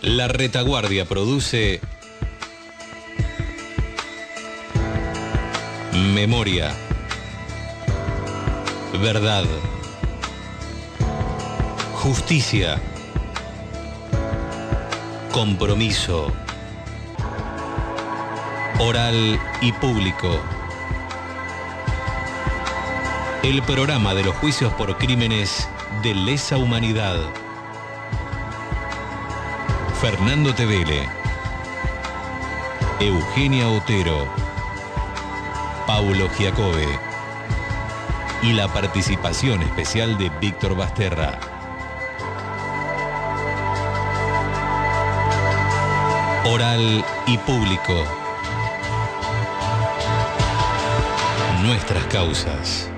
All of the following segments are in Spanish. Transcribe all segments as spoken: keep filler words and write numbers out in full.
La Retaguardia produce Memoria, Verdad, Justicia, Compromiso, Oral y Público. El programa de los juicios por crímenes de lesa humanidad. Fernando Tevele, Eugenia Otero, Paulo Giacobbe y la participación especial de Víctor Basterra. Oral y Público. Nuestras causas.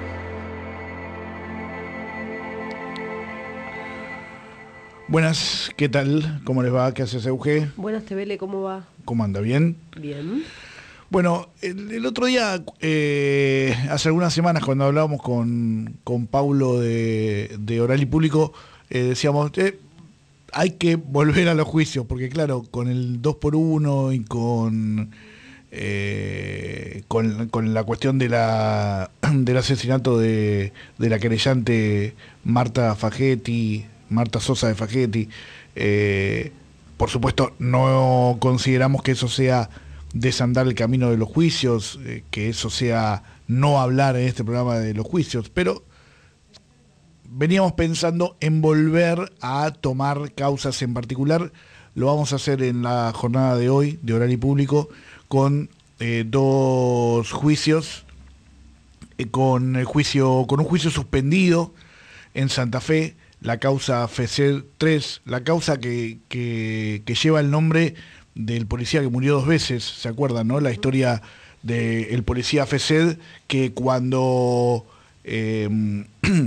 Buenas, ¿qué tal? ¿Cómo les va? ¿Qué haces, Euge? Buenas, Tevele, ¿cómo va? ¿Cómo anda? ¿Bien? Bien. Bueno, el, el otro día, eh, hace algunas semanas, cuando hablábamos con, con Paulo de, de Oral y Público, eh, decíamos, eh, hay que volver a los juicios, porque claro, con el dos por uno y con, eh, con, con la cuestión de la, del asesinato de, de la querellante Marta Fagetti, Marta Sosa de Fagetti, eh, por supuesto no consideramos que eso sea desandar el camino de los juicios, eh, que eso sea no hablar en este programa de los juicios, pero veníamos pensando en volver a tomar causas en particular. Lo vamos a hacer en la jornada de hoy de Oral y Público con eh, dos juicios, eh, con el juicio, con un juicio suspendido en Santa Fe, la causa F E C E D tres, la causa que, que, que lleva el nombre del policía que murió dos veces, ¿se acuerdan, no? La historia del policía F E C E D que cuando eh,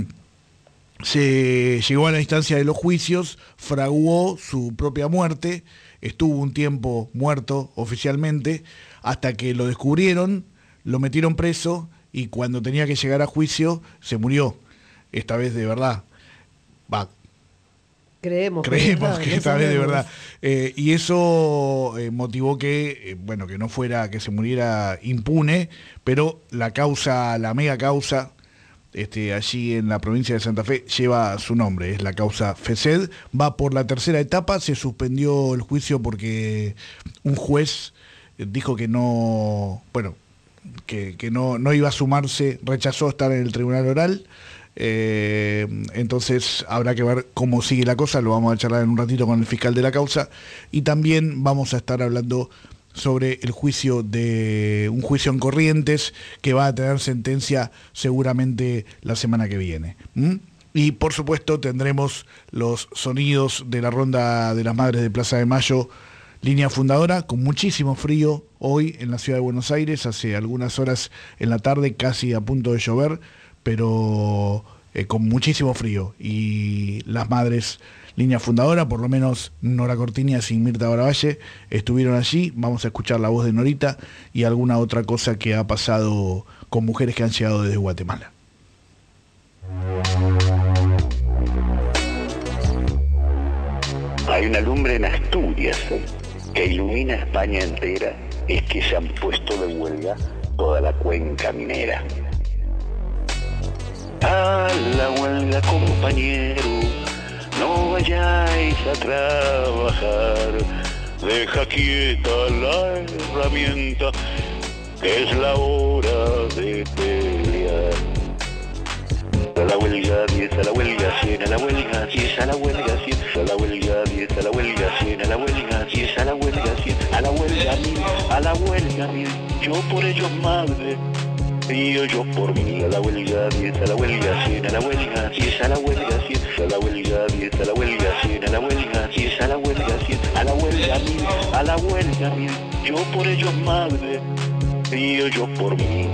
se llegó a la instancia de los juicios, fraguó su propia muerte, estuvo un tiempo muerto oficialmente, hasta que lo descubrieron, lo metieron preso y cuando tenía que llegar a juicio se murió, esta vez de verdad. Va, creemos, creemos que, que no esta vez de sabemos. verdad. Eh, y eso eh, motivó que, eh, bueno, que no fuera, que se muriera impune, pero la causa, la mega causa, este, allí en la provincia de Santa Fe, lleva su nombre, es la causa F E C E D, va por la tercera etapa, se suspendió el juicio porque un juez dijo que no, bueno, que, que no, no iba a sumarse, rechazó estar en el tribunal oral. Eh, entonces habrá que ver cómo sigue la cosa, lo vamos a charlar en un ratito con el fiscal de la causa y también vamos a estar hablando sobre el juicio de un juicio en Corrientes que va a tener sentencia seguramente la semana que viene. ¿Mm? Y por supuesto tendremos los sonidos de la ronda de las madres de Plaza de Mayo, línea fundadora, con muchísimo frío hoy en la ciudad de Buenos Aires, hace algunas horas en la tarde, casi a punto de llover, pero eh, con muchísimo frío. Y las madres, línea fundadora, por lo menos Nora Cortiñas y Mirta Baravalle, estuvieron allí. Vamos a escuchar la voz de Norita y alguna otra cosa que ha pasado con mujeres que han llegado desde Guatemala. Hay una lumbre en Asturias que ilumina España entera, es que se han puesto de huelga toda la cuenca minera. A la huelga, compañero, no vayáis a trabajar, deja quieta la herramienta, que es la hora de pelear. A la huelga diez, a la huelga cien, a la huelga diez, a la huelga cien, a la huelga diez, a la huelga cien, a la huelga diez, a la huelga cien, a la huelga mil, a la huelga mil, yo por ellos madre. Y yo, yo por mí, a la huelga diez, a la huelga cien, a la huelga diez, a la huelga cien, a la huelga diez, a la huelga cien, a la huelga diez, a la huelga cien, a la huelga mil, a la huelga mil, yo por ellos madre, y yo, yo por mí.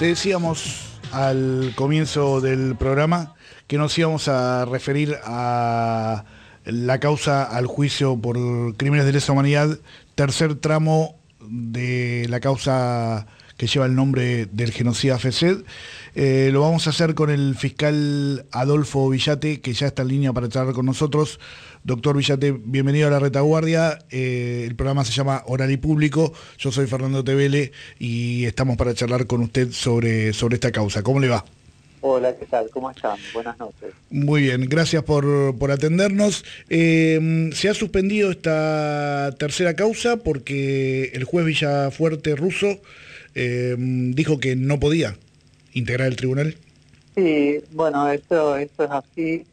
Te decíamos al comienzo del programa que nos íbamos a referir a la causa al juicio por crímenes de lesa humanidad, tercer tramo de la causa que lleva el nombre del genocida FESED. Eh, lo vamos a hacer con el fiscal Adolfo Villate, que ya está en línea para charlar con nosotros. Doctor Villate, bienvenido a La Retaguardia. Eh, el programa se llama Oral y Público. Yo soy Fernando Tevele y estamos para charlar con usted sobre, sobre esta causa. ¿Cómo le va? Hola, ¿qué tal? ¿Cómo están? Buenas noches. Muy bien, gracias por, por atendernos. Eh, se ha suspendido esta tercera causa porque el juez Villafuerte Russo eh, dijo que no podía integrar el tribunal. Sí, bueno, esto, esto es así.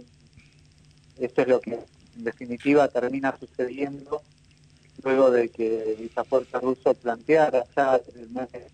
Esto es lo que en definitiva termina sucediendo luego de que Villafuerte Russo planteara ya el mes de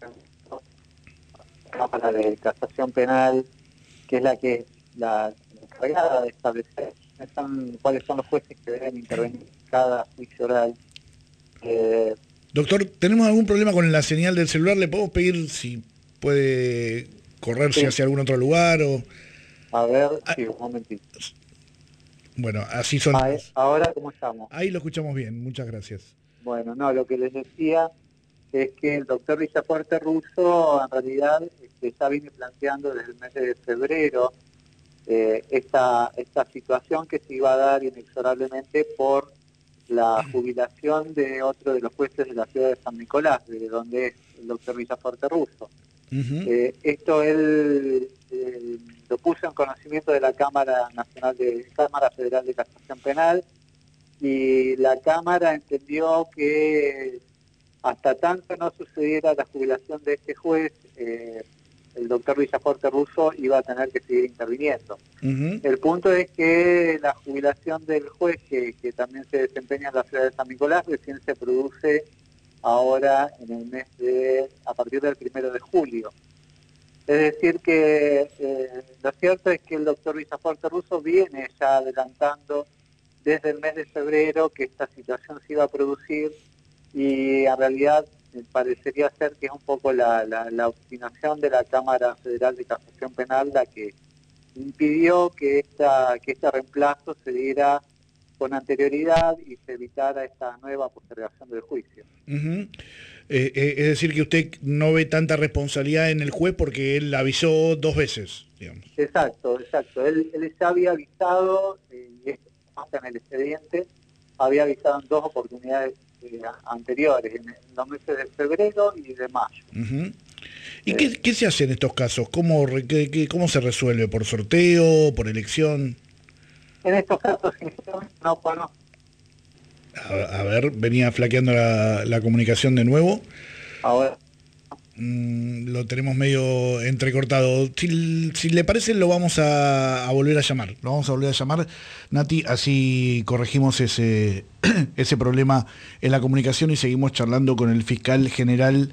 Cámara de Casación Penal, que es la que es la encargada de establecer son, cuáles son los jueces que deben intervenir en cada juicio oral. Eh, Doctor, ¿tenemos algún problema con la señal del celular? ¿Le podemos pedir si puede correrse sí. hacia algún otro lugar? O... A ver, ah, sí, un momentito. Bueno, así son. Ahí, ahora, ¿cómo estamos? Ahí lo escuchamos bien, muchas gracias. Bueno, no, lo que les decía es que el doctor Villafuerte Russo en realidad este, ya viene planteando desde el mes de febrero eh, esta, esta situación que se iba a dar inexorablemente por la jubilación de otro de los jueces de la ciudad de San Nicolás, de donde es el doctor Villafuerte Russo. Uh-huh. eh, esto él eh, lo puso en conocimiento de la Cámara Nacional de Cámara Federal de Casación Penal, y la Cámara entendió que hasta tanto no sucediera la jubilación de este juez, eh, el doctor Villafuerte Russo iba a tener que seguir interviniendo. Uh-huh. El punto es que la jubilación del juez, que, que también se desempeña en la ciudad de San Nicolás, recién se produce ahora en el mes de, a partir del primero de julio. Es decir que eh, lo cierto es que el doctor Villafuerte Russo viene ya adelantando desde el mes de febrero que esta situación se iba a producir, y en realidad parecería ser que es un poco la, la, la obstinación de la Cámara Federal de Casación Penal la que impidió que, esta, que este reemplazo se diera con anterioridad y se evitara esta nueva postergación del juicio. Uh-huh. eh, eh, es decir, que usted no ve tanta responsabilidad en el juez porque él avisó dos veces, digamos. Exacto, exacto. Él, él ya había avisado, eh, y esto pasa en el expediente, había avisado en dos oportunidades eh, anteriores, en, en los meses de febrero y de mayo. Uh-huh. ¿Y eh, qué, qué se hace en estos casos? ¿Cómo, qué, qué, ¿Cómo se resuelve? ¿Por sorteo? ¿Por elección? En estos casos, sinceramente, no conozco. A, a ver, venía flaqueando la, la comunicación de nuevo. Ahora. Mm, lo tenemos medio entrecortado. Si, si le parece, lo vamos a, a volver a llamar. Lo vamos a volver a llamar, Nati, así corregimos ese, ese problema en la comunicación y seguimos charlando con el fiscal general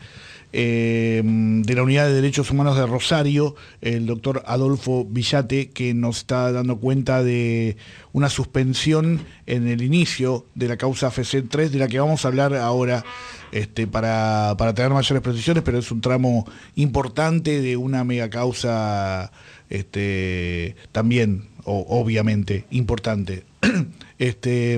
Eh, de la Unidad de Derechos Humanos de Rosario, el doctor Adolfo Villate, que nos está dando cuenta de una suspensión en el inicio de la causa FESED tres, de la que vamos a hablar ahora este, para, para tener mayores precisiones, pero es un tramo importante de una mega causa este, también, o, obviamente, importante. este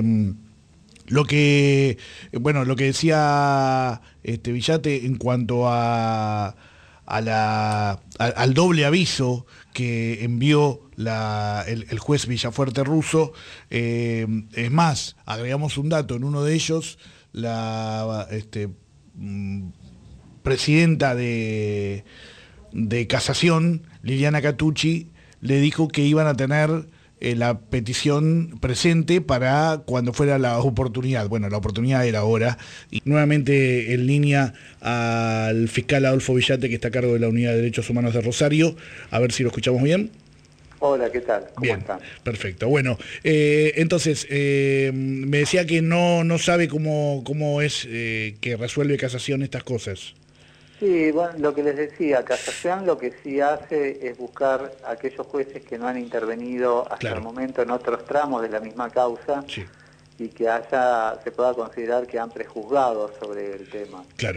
Lo que, bueno, lo que decía este Villate en cuanto a, a la, a, al doble aviso que envió la, el, el juez Villafuerte Russo, eh, es más, agregamos un dato, en uno de ellos, la este, presidenta de, de Casación, Liliana Catucci, le dijo que iban a tener la petición presente para cuando fuera la oportunidad. Bueno, la oportunidad era ahora. Y nuevamente en línea al fiscal Adolfo Villate, que está a cargo de la Unidad de Derechos Humanos de Rosario. A ver si lo escuchamos bien. Hola, ¿qué tal? ¿Cómo bien, están? Perfecto. Bueno, eh, entonces, eh, me decía que no, no sabe cómo, cómo es eh, que resuelve Casación estas cosas. Sí, bueno, lo que les decía, Casación lo que sí hace es buscar a aquellos jueces que no han intervenido hasta claro. el momento en otros tramos de la misma causa, sí. y que haya se pueda considerar que han prejuzgado sobre el tema. Claro.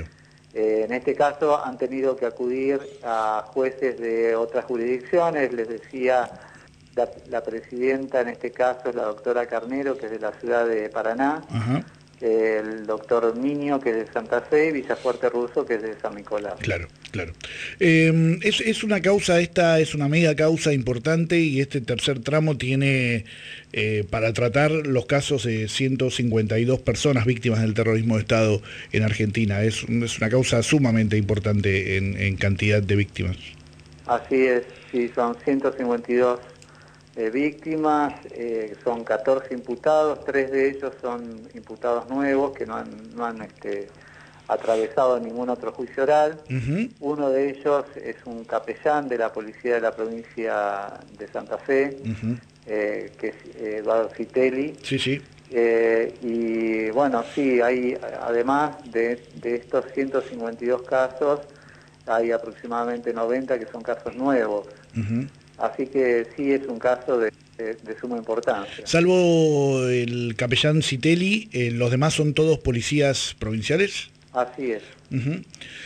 Eh, en este caso han tenido que acudir a jueces de otras jurisdicciones, les decía la, la presidenta, en este caso es la doctora Carnero, que es de la ciudad de Paraná, Ajá. el doctor Miño, que es de Santa Fe, y Villafuerte Russo, que es de San Nicolás. Claro, claro. Eh, es, es una causa, esta es una mega causa importante y este tercer tramo tiene eh, para tratar los casos de ciento cincuenta y dos personas víctimas del terrorismo de Estado en Argentina. Es, es una causa sumamente importante en, en cantidad de víctimas. Así es, sí, son ciento cincuenta y dos eh, víctimas, eh, son catorce imputados, tres de ellos son imputados nuevos que no han, no han este, atravesado ningún otro juicio oral. Uh-huh. Uno de ellos es un capellán de la policía de la provincia de Santa Fe, Uh-huh. eh, que es eh, Eduardo Citelli. Sí, sí. Eh, y bueno, sí, hay, además de, de estos ciento cincuenta y dos casos, hay aproximadamente noventa que son casos nuevos. Uh-huh. Así que sí es un caso de, de, de suma importancia. Salvo el capellán Citelli, eh, ¿los demás son todos policías provinciales? Así es. Uh-huh.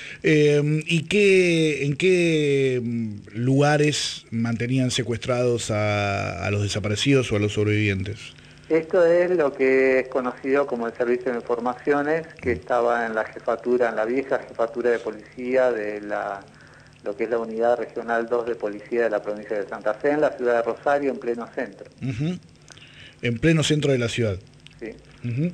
Eh, ¿Y qué, en qué lugares mantenían secuestrados a, a los desaparecidos o a los sobrevivientes? Esto es lo que es conocido como el Servicio de Informaciones, que estaba en la jefatura, en la vieja jefatura de policía de la, lo que es la Unidad Regional dos de Policía de la provincia de Santa Fe, en la ciudad de Rosario, en pleno centro. Uh-huh. En pleno centro de la ciudad. Sí. Uh-huh.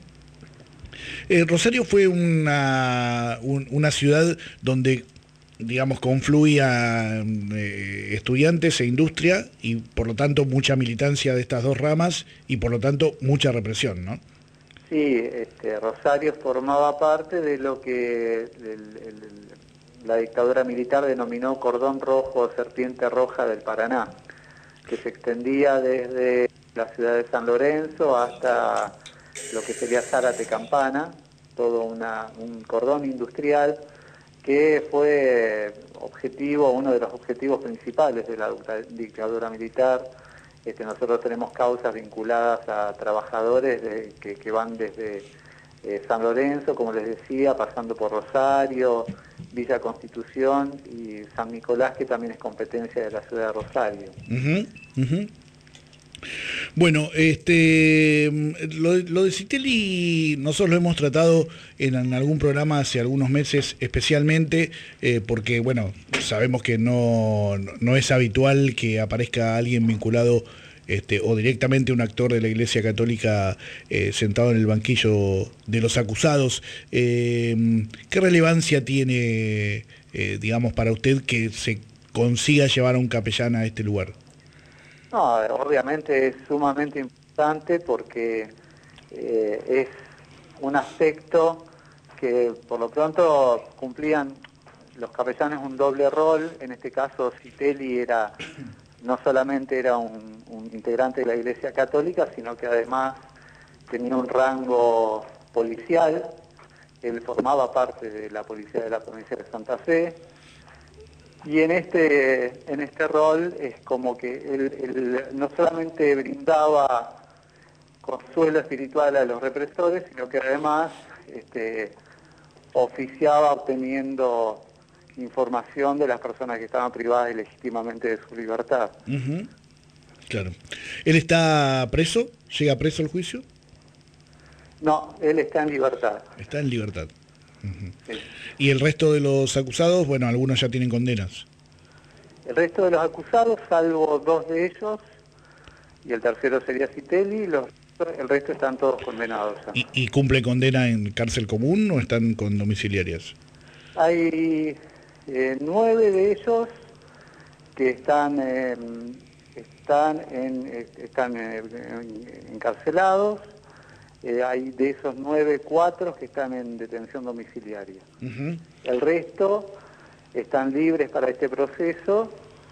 Eh, Rosario fue una, un, una ciudad donde, digamos, confluía eh, estudiantes e industria y por lo tanto mucha militancia de estas dos ramas y por lo tanto mucha represión, ¿no? Sí, este, Rosario formaba parte de lo que el, el, la dictadura militar denominó cordón rojo o serpiente roja del Paraná, que se extendía desde la ciudad de San Lorenzo hasta lo que sería Zárate Campana, todo una, un cordón industrial que fue objetivo, uno de los objetivos principales de la dictadura militar. Este, nosotros tenemos causas vinculadas a trabajadores de, que, que van desde eh, San Lorenzo, como les decía, pasando por Rosario, Villa Constitución y San Nicolás, que también es competencia de la ciudad de Rosario. Uh-huh, uh-huh. Bueno, este, lo, lo de Citelli nosotros lo hemos tratado en, en algún programa hace algunos meses especialmente, eh, porque bueno, sabemos que no, no es habitual que aparezca alguien vinculado este, o directamente un actor de la Iglesia Católica eh, sentado en el banquillo de los acusados. Eh, ¿Qué relevancia tiene, eh, digamos, para usted que se consiga llevar a un capellán a este lugar? No, obviamente es sumamente importante porque eh, es un aspecto que por lo pronto cumplían los capellanes un doble rol. En este caso Citelli era, no solamente era un, un integrante de la Iglesia Católica, sino que además tenía un rango policial. Él formaba parte de la policía de la provincia de Santa Fe. Y en este, en este rol es como que él, él no solamente brindaba consuelo espiritual a los represores, sino que además este, oficiaba obteniendo información de las personas que estaban privadas ilegítimamente de su libertad. Uh-huh. Claro. ¿Él está preso? ¿Llega preso al juicio? No, él está en libertad. Está en libertad. Uh-huh. Sí. ¿Y el resto de los acusados? Bueno, algunos ya tienen condenas. El resto de los acusados, salvo dos de ellos, y el tercero sería Citelli, los, el resto están todos condenados ya. ¿Y, ¿Y cumple condena en cárcel común o están con domiciliarias? Hay eh, nueve de ellos que están, eh, están, en, están eh, encarcelados. Eh, hay de esos nueve, cuatro que están en detención domiciliaria. Uh-huh. El resto están libres para este proceso,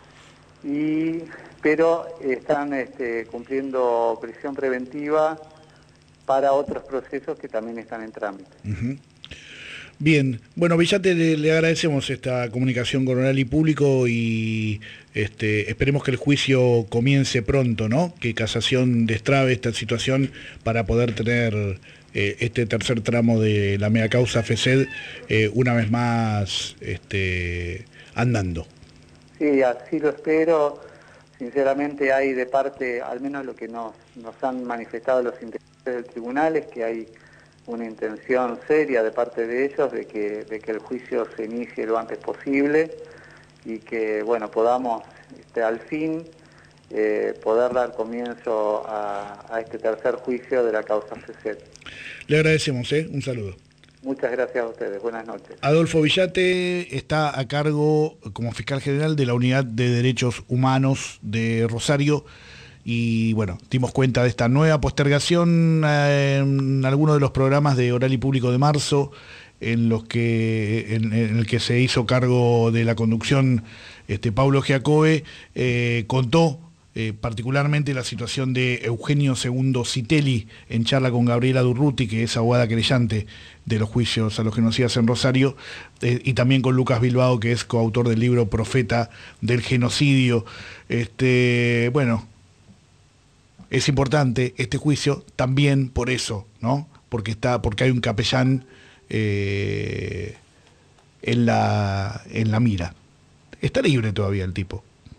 y, pero están este, cumpliendo prisión preventiva para otros procesos que también están en trámite. Uh-huh. Bien, bueno, Villate, le, le agradecemos esta comunicación con Oral y Público y este, esperemos que el juicio comience pronto, ¿no? Que Casación destrabe esta situación para poder tener eh, este tercer tramo de la mega causa FESED eh, una vez más este, andando. Sí, así lo espero. Sinceramente hay de parte, al menos lo que nos, nos han manifestado los integrantes del tribunal, es que hay una intención seria de parte de ellos de que, de que el juicio se inicie lo antes posible y que, bueno, podamos este, al fin eh, poder dar comienzo a, a este tercer juicio de la causa FESED. Le agradecemos, ¿eh? Un saludo. Muchas gracias a ustedes. Buenas noches. Adolfo Villate está a cargo como fiscal general de la Unidad de Derechos Humanos de Rosario. Y bueno, dimos cuenta de esta nueva postergación eh, en algunos de los programas de Oral y Público de marzo, en los que en, en el que se hizo cargo de la conducción este, Pablo Giacobbe, eh, contó eh, particularmente la situación de Eugenio Segundo Citelli en charla con Gabriela Durruti, que es abogada querellante de los juicios a los genocidas en Rosario, eh, y también con Lucas Bilbao, que es coautor del libro Profeta del Genocidio. Este, bueno, es importante este juicio también por eso, ¿no? Porque está, porque hay un capellán eh, en la en la mira. Está libre todavía el tipo.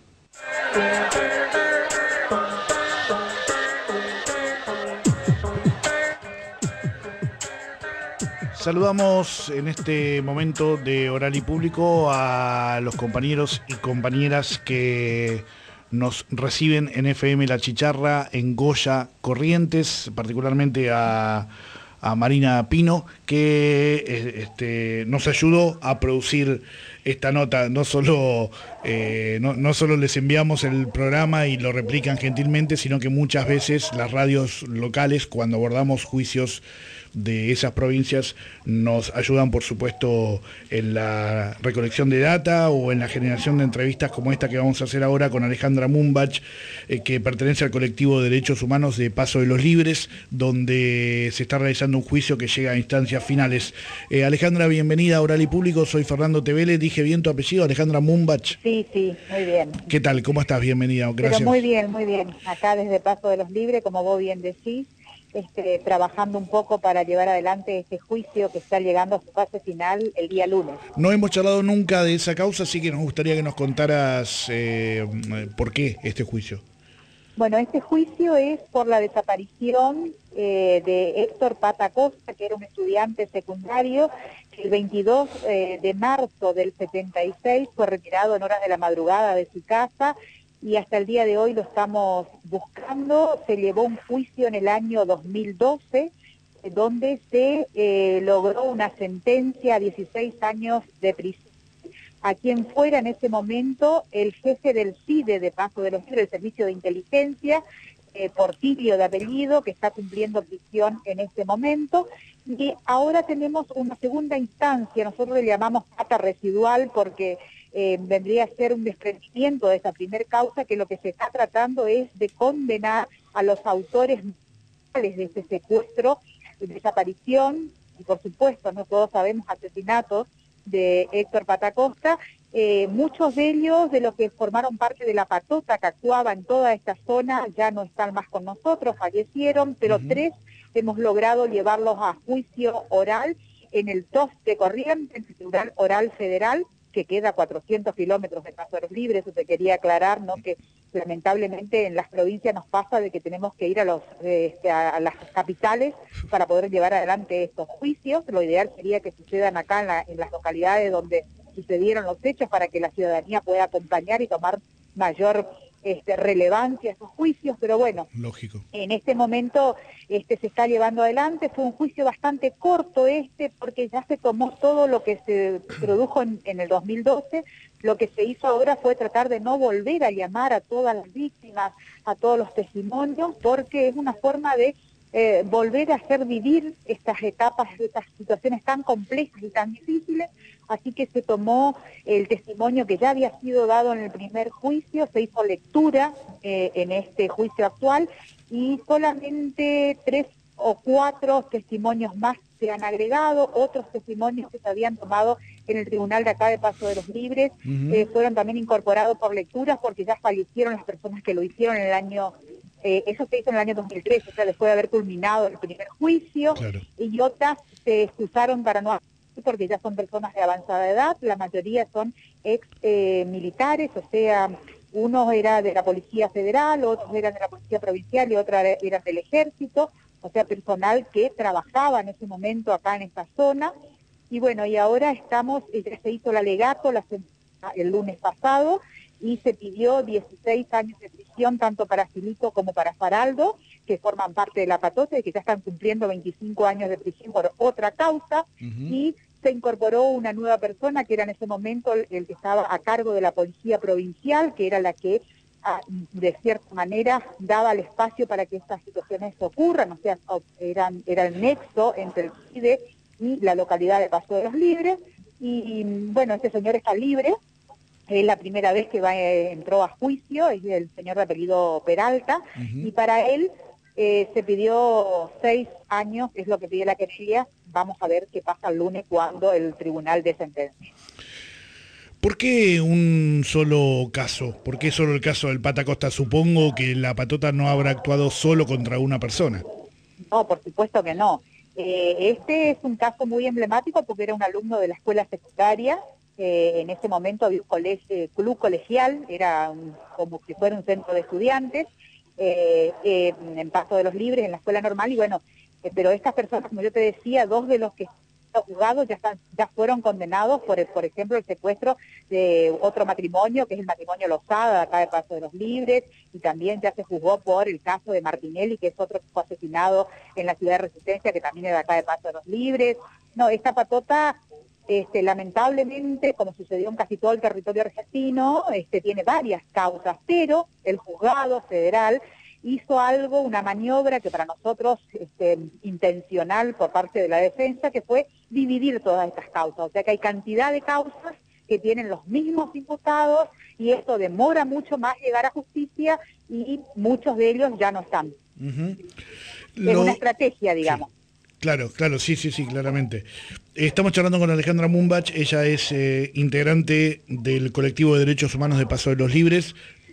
Saludamos en este momento de Oral y Público a los compañeros y compañeras que nos reciben en F M La Chicharra, en Goya Corrientes, particularmente a, a Marina Pino, que este, nos ayudó a producir esta nota. No solo, eh, no, no solo les enviamos el programa y lo replican gentilmente, sino que muchas veces las radios locales, cuando abordamos juicios de esas provincias, nos ayudan, por supuesto, en la recolección de data o en la generación de entrevistas como esta que vamos a hacer ahora con Alejandra Mumbach, eh, que pertenece al colectivo de Derechos Humanos de Paso de los Libres, donde se está realizando un juicio que llega a instancias finales. Eh, Alejandra, bienvenida a Oral y Público, soy Fernando Tevele. ¿Dije bien tu apellido, Alejandra Mumbach? Sí, sí, muy bien. ¿Qué tal? ¿Cómo estás? Bienvenida, gracias. Pero muy bien, muy bien. Acá desde Paso de los Libres, como vos bien decís, Este, trabajando un poco para llevar adelante este juicio que está llegando a su fase final el día lunes. No hemos charlado nunca de esa causa, así que nos gustaría que nos contaras eh, por qué este juicio. Bueno, este juicio es por la desaparición eh, de Héctor Pata Costa, que era un estudiante secundario, que el veintidós eh, de marzo del setenta y seis fue retirado en horas de la madrugada de su casa, y hasta el día de hoy lo estamos buscando. Se llevó un juicio en el año dos mil doce, donde se eh, logró una sentencia a dieciséis años de prisión a quien fuera en ese momento el jefe del C I D E de Paso de los Libres, el Servicio de Inteligencia, eh, Portillo de apellido, que está cumpliendo prisión en este momento. Y ahora tenemos una segunda instancia, nosotros le llamamos pata residual porque Eh, vendría a ser un desprendimiento de esa primer causa, que lo que se está tratando es de condenar a los autores de este secuestro, de desaparición, y por supuesto, no todos sabemos, asesinatos de Héctor Pata Costa, eh, muchos de ellos, de los que formaron parte de la patota que actuaba en toda esta zona, ya no están más con nosotros, fallecieron, pero uh-huh. tres hemos logrado llevarlos a juicio oral en el T O F de Corrientes, en el Tribunal Oral Federal, que queda a cuatrocientos kilómetros de Paso de los Libres. Eso te quería aclarar, ¿no? Que lamentablemente en las provincias nos pasa de que tenemos que ir a, los, eh, a las capitales para poder llevar adelante estos juicios. Lo ideal sería que sucedan acá en, la, en las localidades donde sucedieron los hechos, para que la ciudadanía pueda acompañar y tomar mayor este, relevancia a esos juicios, pero bueno, lógico. En este momento este, se está llevando adelante. Fue un juicio bastante corto este, porque ya se tomó todo lo que se produjo en, en el dos mil doce. Lo que se hizo ahora fue tratar de no volver a llamar a todas las víctimas, a todos los testimonios, porque es una forma de eh, volver a hacer vivir estas etapas, estas situaciones tan complejas y tan difíciles. Así que se tomó el testimonio que ya había sido dado en el primer juicio, se hizo lectura eh, en este juicio actual, y solamente tres o cuatro testimonios más se han agregado, otros testimonios que se habían tomado en el tribunal de acá de Paso de los Libres, uh-huh. eh, fueron también incorporados por lecturas porque ya fallecieron las personas que lo hicieron en el año, eh, eso se hizo en el año dos mil tres, o sea, después de haber culminado el primer juicio, claro. Y otras se excusaron para no porque ya son personas de avanzada edad, la mayoría son ex eh, militares, o sea, uno era de la Policía Federal, otros eran de la Policía Provincial y otros eran del Ejército, o sea, personal que trabajaba en ese momento acá en esta zona. Y bueno, y ahora estamos, ya se hizo el alegato la semana, el lunes pasado, y se pidió dieciséis años de prisión tanto para Filito como para Faraldo, que forman parte de la patota y que ya están cumpliendo veinticinco años de prisión por otra causa, uh-huh. Y se incorporó una nueva persona que era en ese momento el, el que estaba a cargo de la Policía Provincial, que era la que de cierta manera daba el espacio para que estas situaciones ocurran, o sea, eran, era el nexo entre el C I D E y la localidad de Paso de los Libres, y bueno, este señor está libre, es la primera vez que va, eh, entró a juicio, es el señor de apellido Peralta, uh-huh. Y para él eh, se pidió seis años, es lo que pide la querella, vamos a ver qué pasa el lunes cuando el tribunal dé sentencia. ¿Por qué un solo caso? ¿Por qué solo el caso del Pata Costa? Supongo que la patota no habrá actuado solo contra una persona. No, por supuesto que no. Eh, este es un caso muy emblemático porque era un alumno de la escuela secundaria. Eh, en ese momento había un colegio, club colegial, era un, como si fuera un centro de estudiantes, eh, eh, en Paso de los Libres, en la escuela normal. Y bueno, eh, pero estas personas, como yo te decía, dos de los que juzgados ya están, ya fueron condenados por, por ejemplo, el secuestro de otro matrimonio, que es el matrimonio Lozada, acá de Paso de los Libres, y también ya se juzgó por el caso de Martinelli, que es otro que fue asesinado en la ciudad de Resistencia, que también es de acá de Paso de los Libres. No, esta patota, este, lamentablemente, como sucedió en casi todo el territorio argentino, este, tiene varias causas, pero el juzgado federal hizo algo, una maniobra que para nosotros este, intencional por parte de la defensa, que fue dividir todas estas causas. O sea que hay cantidad de causas que tienen los mismos imputados y esto demora mucho más llegar a justicia y muchos de ellos ya no están. Uh-huh. Lo... Es una estrategia, digamos. Sí. Claro, claro, sí, sí, sí, claramente. Estamos charlando con Alejandra Mumbach, ella es eh, integrante del colectivo de derechos humanos de Paso de los Libres.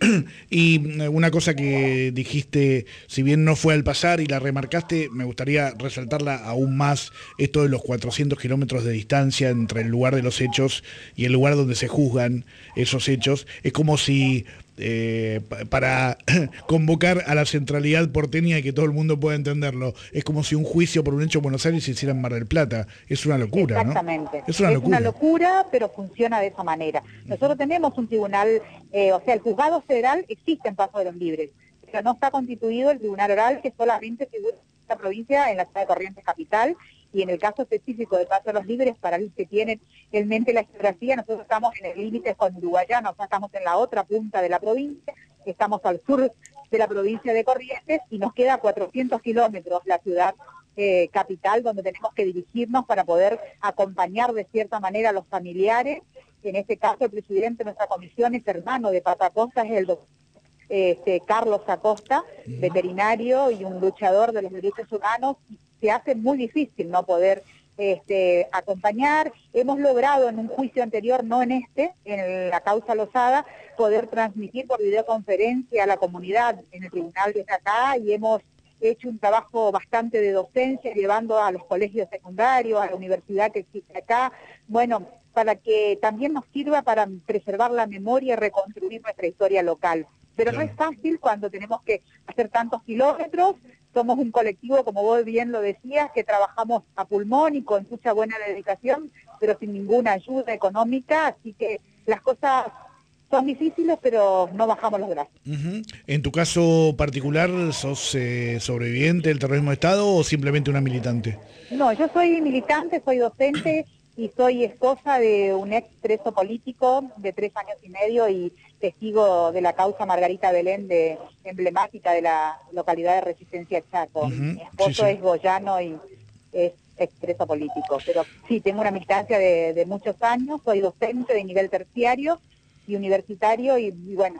Y una cosa que dijiste, si bien no fue al pasar y la remarcaste, me gustaría resaltarla aún más, esto de los cuatrocientos kilómetros de distancia entre el lugar de los hechos y el lugar donde se juzgan esos hechos. Es como si eh, para convocar a la centralidad porteña y que todo el mundo pueda entenderlo, es como si un juicio por un hecho en Buenos Aires se hiciera en Mar del Plata. Es una locura, exactamente, ¿no? Es una es locura. una locura, pero funciona de esa manera. Nosotros tenemos un tribunal, eh, o sea, el juzgado federal existe en Paso de los Libres, pero no está constituido el tribunal oral, que solamente figura en esta provincia, en la ciudad de Corrientes capital, y en el caso específico de Paso de los Libres, para los que tienen en mente la geografía, nosotros estamos en el límite con Uruguayana, o sea, estamos en la otra punta de la provincia, estamos al sur de la provincia de Corrientes, y nos queda cuatrocientos kilómetros la ciudad eh, capital, donde tenemos que dirigirnos para poder acompañar de cierta manera a los familiares. En este caso, el presidente de nuestra comisión es hermano de Pata Costa, es el doctor este, Carlos Acosta, veterinario y un luchador de los derechos humanos. Se hace muy difícil no poder este, acompañar. Hemos logrado en un juicio anterior, no en este, en la causa Lozada, poder transmitir por videoconferencia a la comunidad en el tribunal desde acá, y hemos hecho un trabajo bastante de docencia, llevando a los colegios secundarios, a la universidad que existe acá, bueno, para que también nos sirva para preservar la memoria y reconstruir nuestra historia local. Pero claro, no es fácil cuando tenemos que hacer tantos kilómetros. Somos un colectivo, como vos bien lo decías, que trabajamos a pulmón y con mucha buena dedicación, pero sin ninguna ayuda económica, así que las cosas son difíciles, pero no bajamos los brazos. Uh-huh. En tu caso particular, ¿sos eh, sobreviviente del terrorismo de Estado o simplemente una militante? No, yo soy militante, soy docente y soy esposa de un ex preso político de tres años y medio y testigo de la causa Margarita Belén, de emblemática de la localidad de Resistencia Chaco. Uh-huh. Mi esposo sí, sí. es goyano y es ex preso político, pero sí, tengo una militancia de, de muchos años, soy docente de nivel terciario y universitario y, y bueno,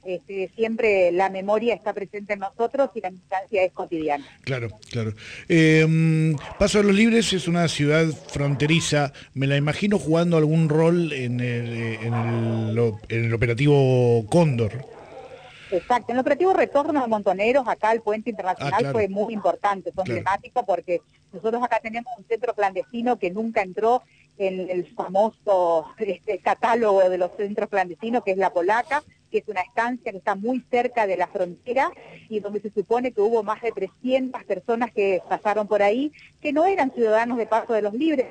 este, siempre la memoria está presente en nosotros y la militancia es cotidiana. Claro, claro. Eh, Paso de los Libres es una ciudad fronteriza, me la imagino jugando algún rol en el, en el, en el operativo Cóndor. Exacto, en el operativo Retorno de Montoneros, acá el puente internacional ah, claro. fue muy importante, fue claro. emblemático porque nosotros acá tenemos un centro clandestino que nunca entró en el famoso este, catálogo de los centros clandestinos, que es La Polaca, que es una estancia que está muy cerca de la frontera y donde se supone que hubo más de trescientas personas que pasaron por ahí, que no eran ciudadanos de Paso de los Libres.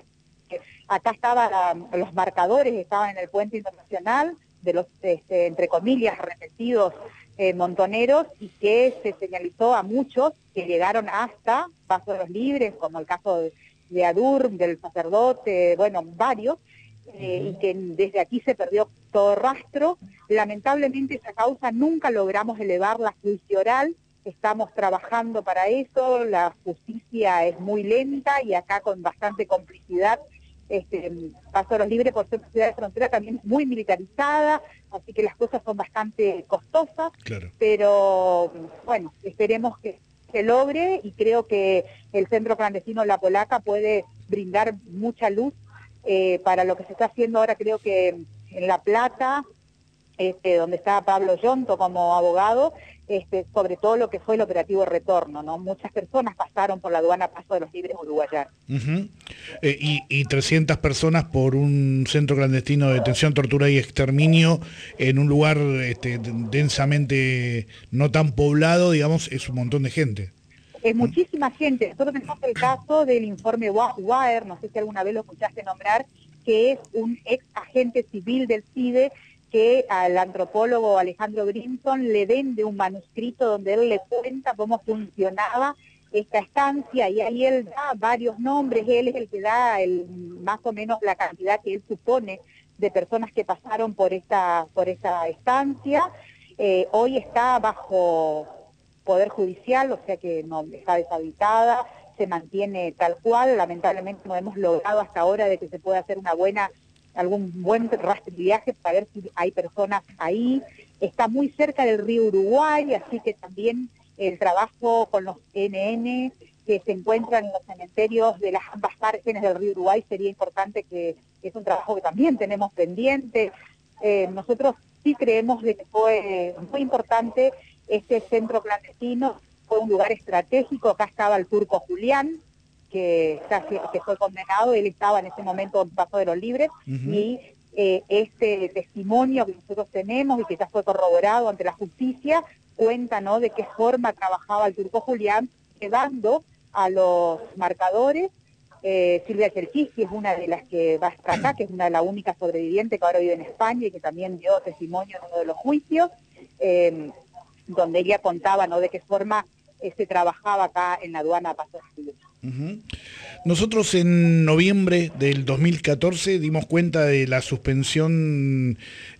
Acá estaban los marcadores, estaban en el puente internacional, de los, este, entre comillas, arrepentidos eh, montoneros, y que se señalizó a muchos que llegaron hasta Paso de los Libres, como el caso de, de Adur, del sacerdote, bueno, varios, eh, y que desde aquí se perdió todo rastro. Lamentablemente esa causa nunca logramos elevarla a juicio oral, estamos trabajando para eso, la justicia es muy lenta y acá con bastante complicidad. Este, Paso de los Libres, por ser una ciudad de frontera, también es muy militarizada, así que las cosas son bastante costosas, claro. Pero bueno, esperemos que se logre y creo que el centro clandestino La Polaca puede brindar mucha luz eh, para lo que se está haciendo ahora. Creo que en La Plata, este, donde está Pablo Yonto como abogado, este, sobre todo lo que fue el operativo Retorno, ¿no? Muchas personas pasaron por la aduana Paso de los Libres uruguayana. Uh-huh. eh, y, y trescientas personas por un centro clandestino de detención, tortura y exterminio en un lugar este, densamente no tan poblado, digamos, es un montón de gente. Es muchísima gente. Nosotros tenemos el caso del informe Wire, no sé si alguna vez lo escuchaste nombrar, que es un ex agente civil del CIDE que al antropólogo Alejandro Brinson le vende un manuscrito donde él le cuenta cómo funcionaba esta estancia, y ahí él da varios nombres, él es el que da el, más o menos la cantidad que él supone de personas que pasaron por esta, por esta estancia. Eh, hoy está bajo poder judicial, o sea que no está deshabitada, se mantiene tal cual. Lamentablemente no hemos logrado hasta ahora de que se pueda hacer una buena algún buen rastrillaje para ver si hay personas ahí. Está muy cerca del río Uruguay, así que también el trabajo con los N N que se encuentran en los cementerios de las ambas márgenes del río Uruguay sería importante, que es un trabajo que también tenemos pendiente. Eh, nosotros sí creemos de que fue muy importante este centro clandestino, fue un lugar estratégico. Acá estaba el turco Julián, que, que fue condenado, él estaba en ese momento en Paso de los Libres, uh-huh. y eh, este testimonio que nosotros tenemos y que ya fue corroborado ante la justicia, cuenta, ¿no?, de qué forma trabajaba el turco Julián, llevando a los marcadores. Eh, Silvia Cherkis, es una de las que va a estar acá, que es una de las únicas sobrevivientes que ahora vive en España y que también dio testimonio en uno de los juicios, eh, donde ella contaba, ¿no?, de qué forma eh, se trabajaba acá en la aduana Paso de los Libres. Uh-huh. Nosotros en noviembre del dos mil catorce dimos cuenta de la suspensión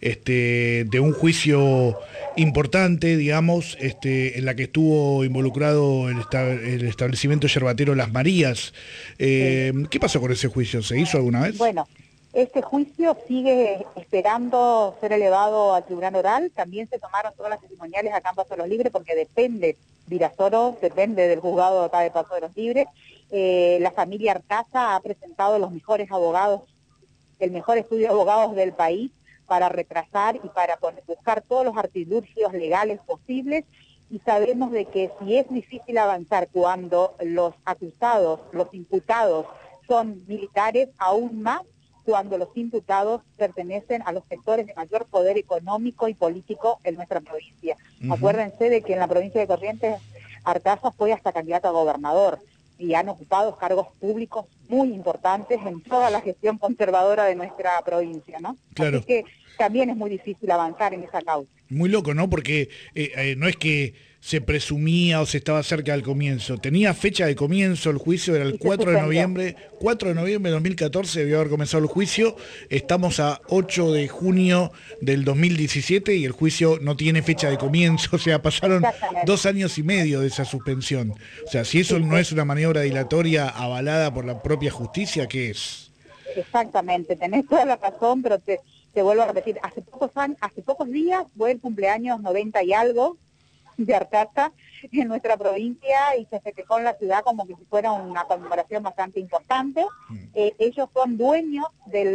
este, de un juicio importante, digamos, este, en la que estuvo involucrado el, esta, el establecimiento yerbatero Las Marías. Eh, sí. ¿Qué pasó con ese juicio? ¿Se hizo alguna vez? Bueno, este juicio sigue esperando ser elevado al tribunal oral. También se tomaron todas las testimoniales acá en Paso de los Libres, porque depende, Virasoro depende del juzgado acá de Paso de los Libres. Eh, la familia Artaza ha presentado los mejores abogados, el mejor estudio de abogados del país para retrasar y para poner, buscar todos los artilugios legales posibles, y sabemos de que si es difícil avanzar cuando los acusados, los imputados son militares, aún más cuando los imputados pertenecen a los sectores de mayor poder económico y político en nuestra provincia. Uh-huh. Acuérdense de que en la provincia de Corrientes Artaza fue hasta candidato a gobernador y han ocupado cargos públicos muy importantes en toda la gestión conservadora de nuestra provincia, ¿no? Claro. Así que también es muy difícil avanzar en esa causa. Muy loco, ¿no? Porque eh, eh, no es que se presumía o se estaba cerca del comienzo. Tenía fecha de comienzo el juicio, era el cuatro de noviembre. cuatro de noviembre de dos mil catorce debió haber comenzado el juicio. Estamos a ocho de junio del dos mil diecisiete y el juicio no tiene fecha de comienzo. O sea, pasaron dos años y medio de esa suspensión. O sea, si eso no es una maniobra dilatoria avalada por la propia justicia, ¿qué es? Exactamente, tenés toda la razón, pero te, te vuelvo a repetir, hace pocos años, hace pocos días fue el cumpleaños noventa y algo de Artata en nuestra provincia y se festejó en la ciudad como que si fuera una conmemoración bastante importante. Eh, ellos son dueños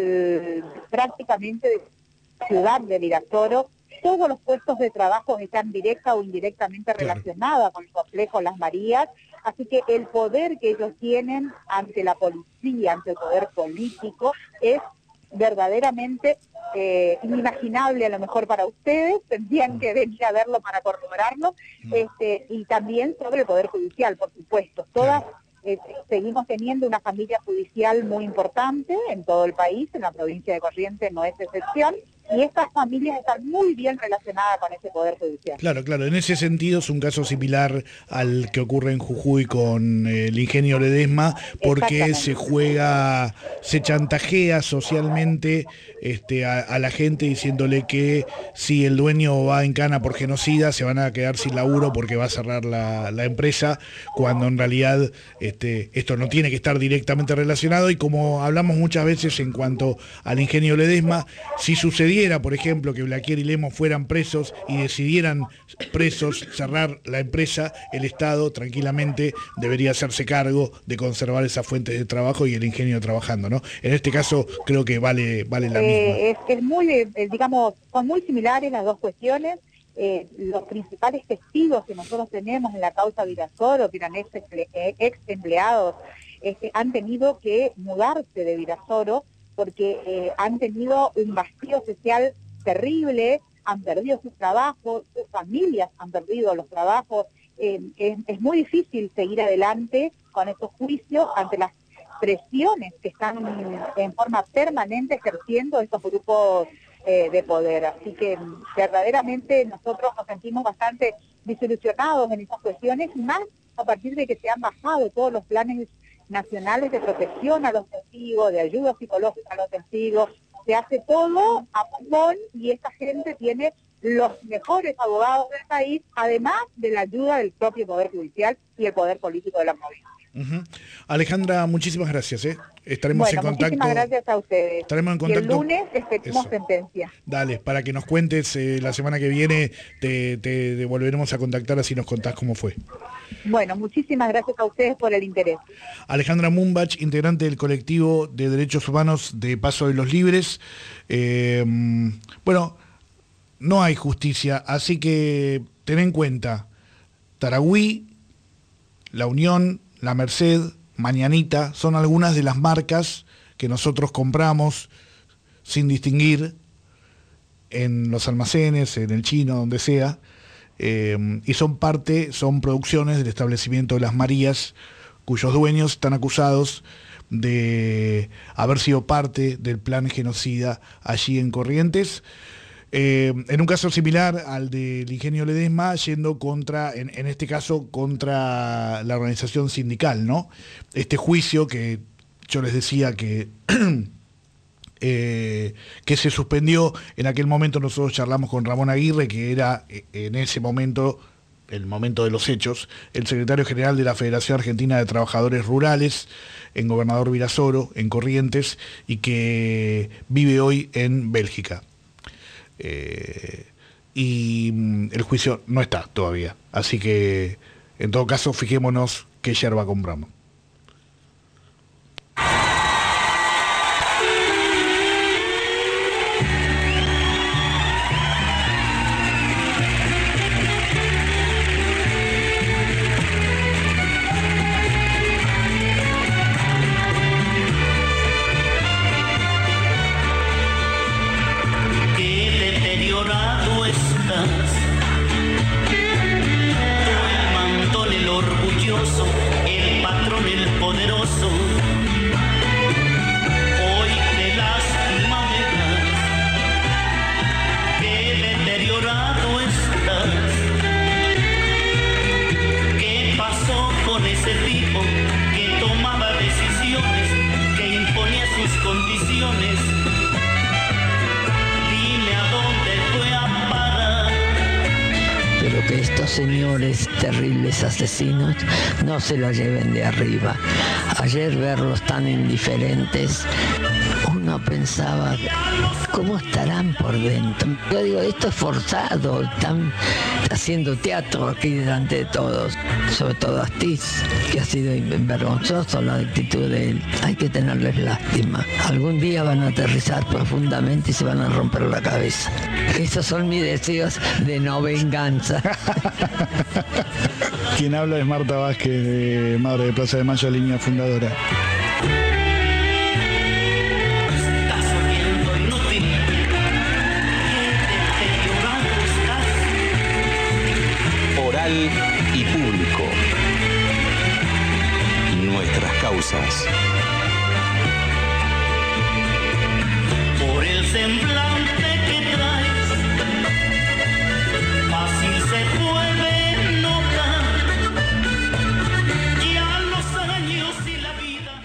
del prácticamente de la ciudad de Virasoro. Todos los puestos de trabajo están directa o indirectamente relacionados con el complejo Las Marías, así que el poder que ellos tienen ante la policía, ante el poder político, es verdaderamente eh, inimaginable a lo mejor para ustedes, tendrían que venir a verlo para corroborarlo, este, y también sobre el Poder Judicial, por supuesto. Todas eh, seguimos teniendo una familia judicial muy importante en todo el país, en la provincia de Corrientes no es excepción, y estas familias están muy bien relacionadas con ese Poder Judicial. Claro, claro, en ese sentido es un caso similar al que ocurre en Jujuy con el Ingenio Ledesma, porque se juega, se chantajea socialmente este, a, a la gente diciéndole que si el dueño va en cana por genocida se van a quedar sin laburo porque va a cerrar la, la empresa, cuando en realidad este, esto no tiene que estar directamente relacionado, y como hablamos muchas veces en cuanto al Ingenio Ledesma, si sucedía por ejemplo, que Blaquier y Lemos fueran presos y decidieran presos cerrar la empresa, el Estado tranquilamente debería hacerse cargo de conservar esas fuentes de trabajo y el ingenio trabajando, ¿no? En este caso creo que vale, vale la eh, misma. Es, es muy, eh, digamos, son muy similares las dos cuestiones. Eh, los principales testigos que nosotros tenemos en la causa Virasoro, que eran ex, ex empleados, este, han tenido que mudarse de Virasoro porque eh, han tenido un vacío social terrible, han perdido sus trabajos, sus familias han perdido los trabajos. Eh, es, es muy difícil seguir adelante con estos juicios ante las presiones que están en forma permanente ejerciendo estos grupos eh, de poder. Así que verdaderamente nosotros nos sentimos bastante desilusionados en estas cuestiones, más a partir de que se han bajado todos los planes nacionales de protección a los testigos, de ayuda psicológica a los testigos. Se hace todo a pulmón y esta gente tiene los mejores abogados del país, además de la ayuda del propio Poder Judicial y el Poder Político de la provincia. Uh-huh. Alejandra, muchísimas gracias. ¿eh? Estaremos bueno, en contacto. Muchísimas gracias a ustedes. Estaremos en contacto. Y el lunes esperemos sentencia. Dale, para que nos cuentes eh, la semana que viene, te, te volveremos a contactar así nos contás cómo fue. Bueno, muchísimas gracias a ustedes por el interés. Alejandra Mumbach, integrante del colectivo de derechos humanos de Paso de los Libres. Eh, bueno, no hay justicia, así que ten en cuenta, Tarahui, La Unión, La Merced, Mañanita, son algunas de las marcas que nosotros compramos sin distinguir en los almacenes, en el chino, donde sea, eh, y son parte, son producciones del establecimiento de Las Marías, cuyos dueños están acusados de haber sido parte del plan genocida allí en Corrientes. Eh, en un caso similar al del Ingenio Ledesma, yendo contra, en, en este caso, contra la organización sindical, ¿no? Este juicio que yo les decía que, eh, que se suspendió, en aquel momento nosotros charlamos con Ramón Aguirre, que era en ese momento, el momento de los hechos, el secretario general de la Federación Argentina de Trabajadores Rurales, en Gobernador Virasoro, en Corrientes, y que vive hoy en Bélgica. Eh, y mm, el juicio no está todavía, así que en todo caso fijémonos qué yerba compramos. El patrón, el poderoso, hoy te lástima me das, qué deteriorado estás. ¿Qué pasó con ese tipo que tomaba decisiones, que imponía sus condiciones? Dime a dónde fue a parar. Pero que estos señores terribles asesinos no se lo lleven de arriba. Ayer verlos tan indiferentes, un uno pensaba, ¿cómo estarán por dentro? Yo digo, esto es forzado, están haciendo teatro aquí delante de todos, sobre todo Astiz, que ha sido vergonzoso la actitud de él. Hay que tenerles lástima. Algún día van a aterrizar profundamente y se van a romper la cabeza. Esos son mis deseos de no venganza. Quien habla es Marta Vázquez, de Madre de Plaza de Mayo, línea fundadora. Oral y público. Nuestras causas. Por el semblante que traes, fácil se puede notar ya los años y la vida.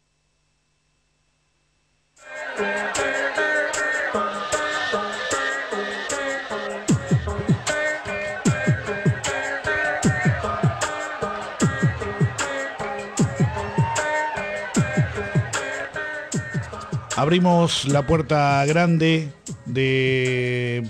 Abrimos la puerta grande de...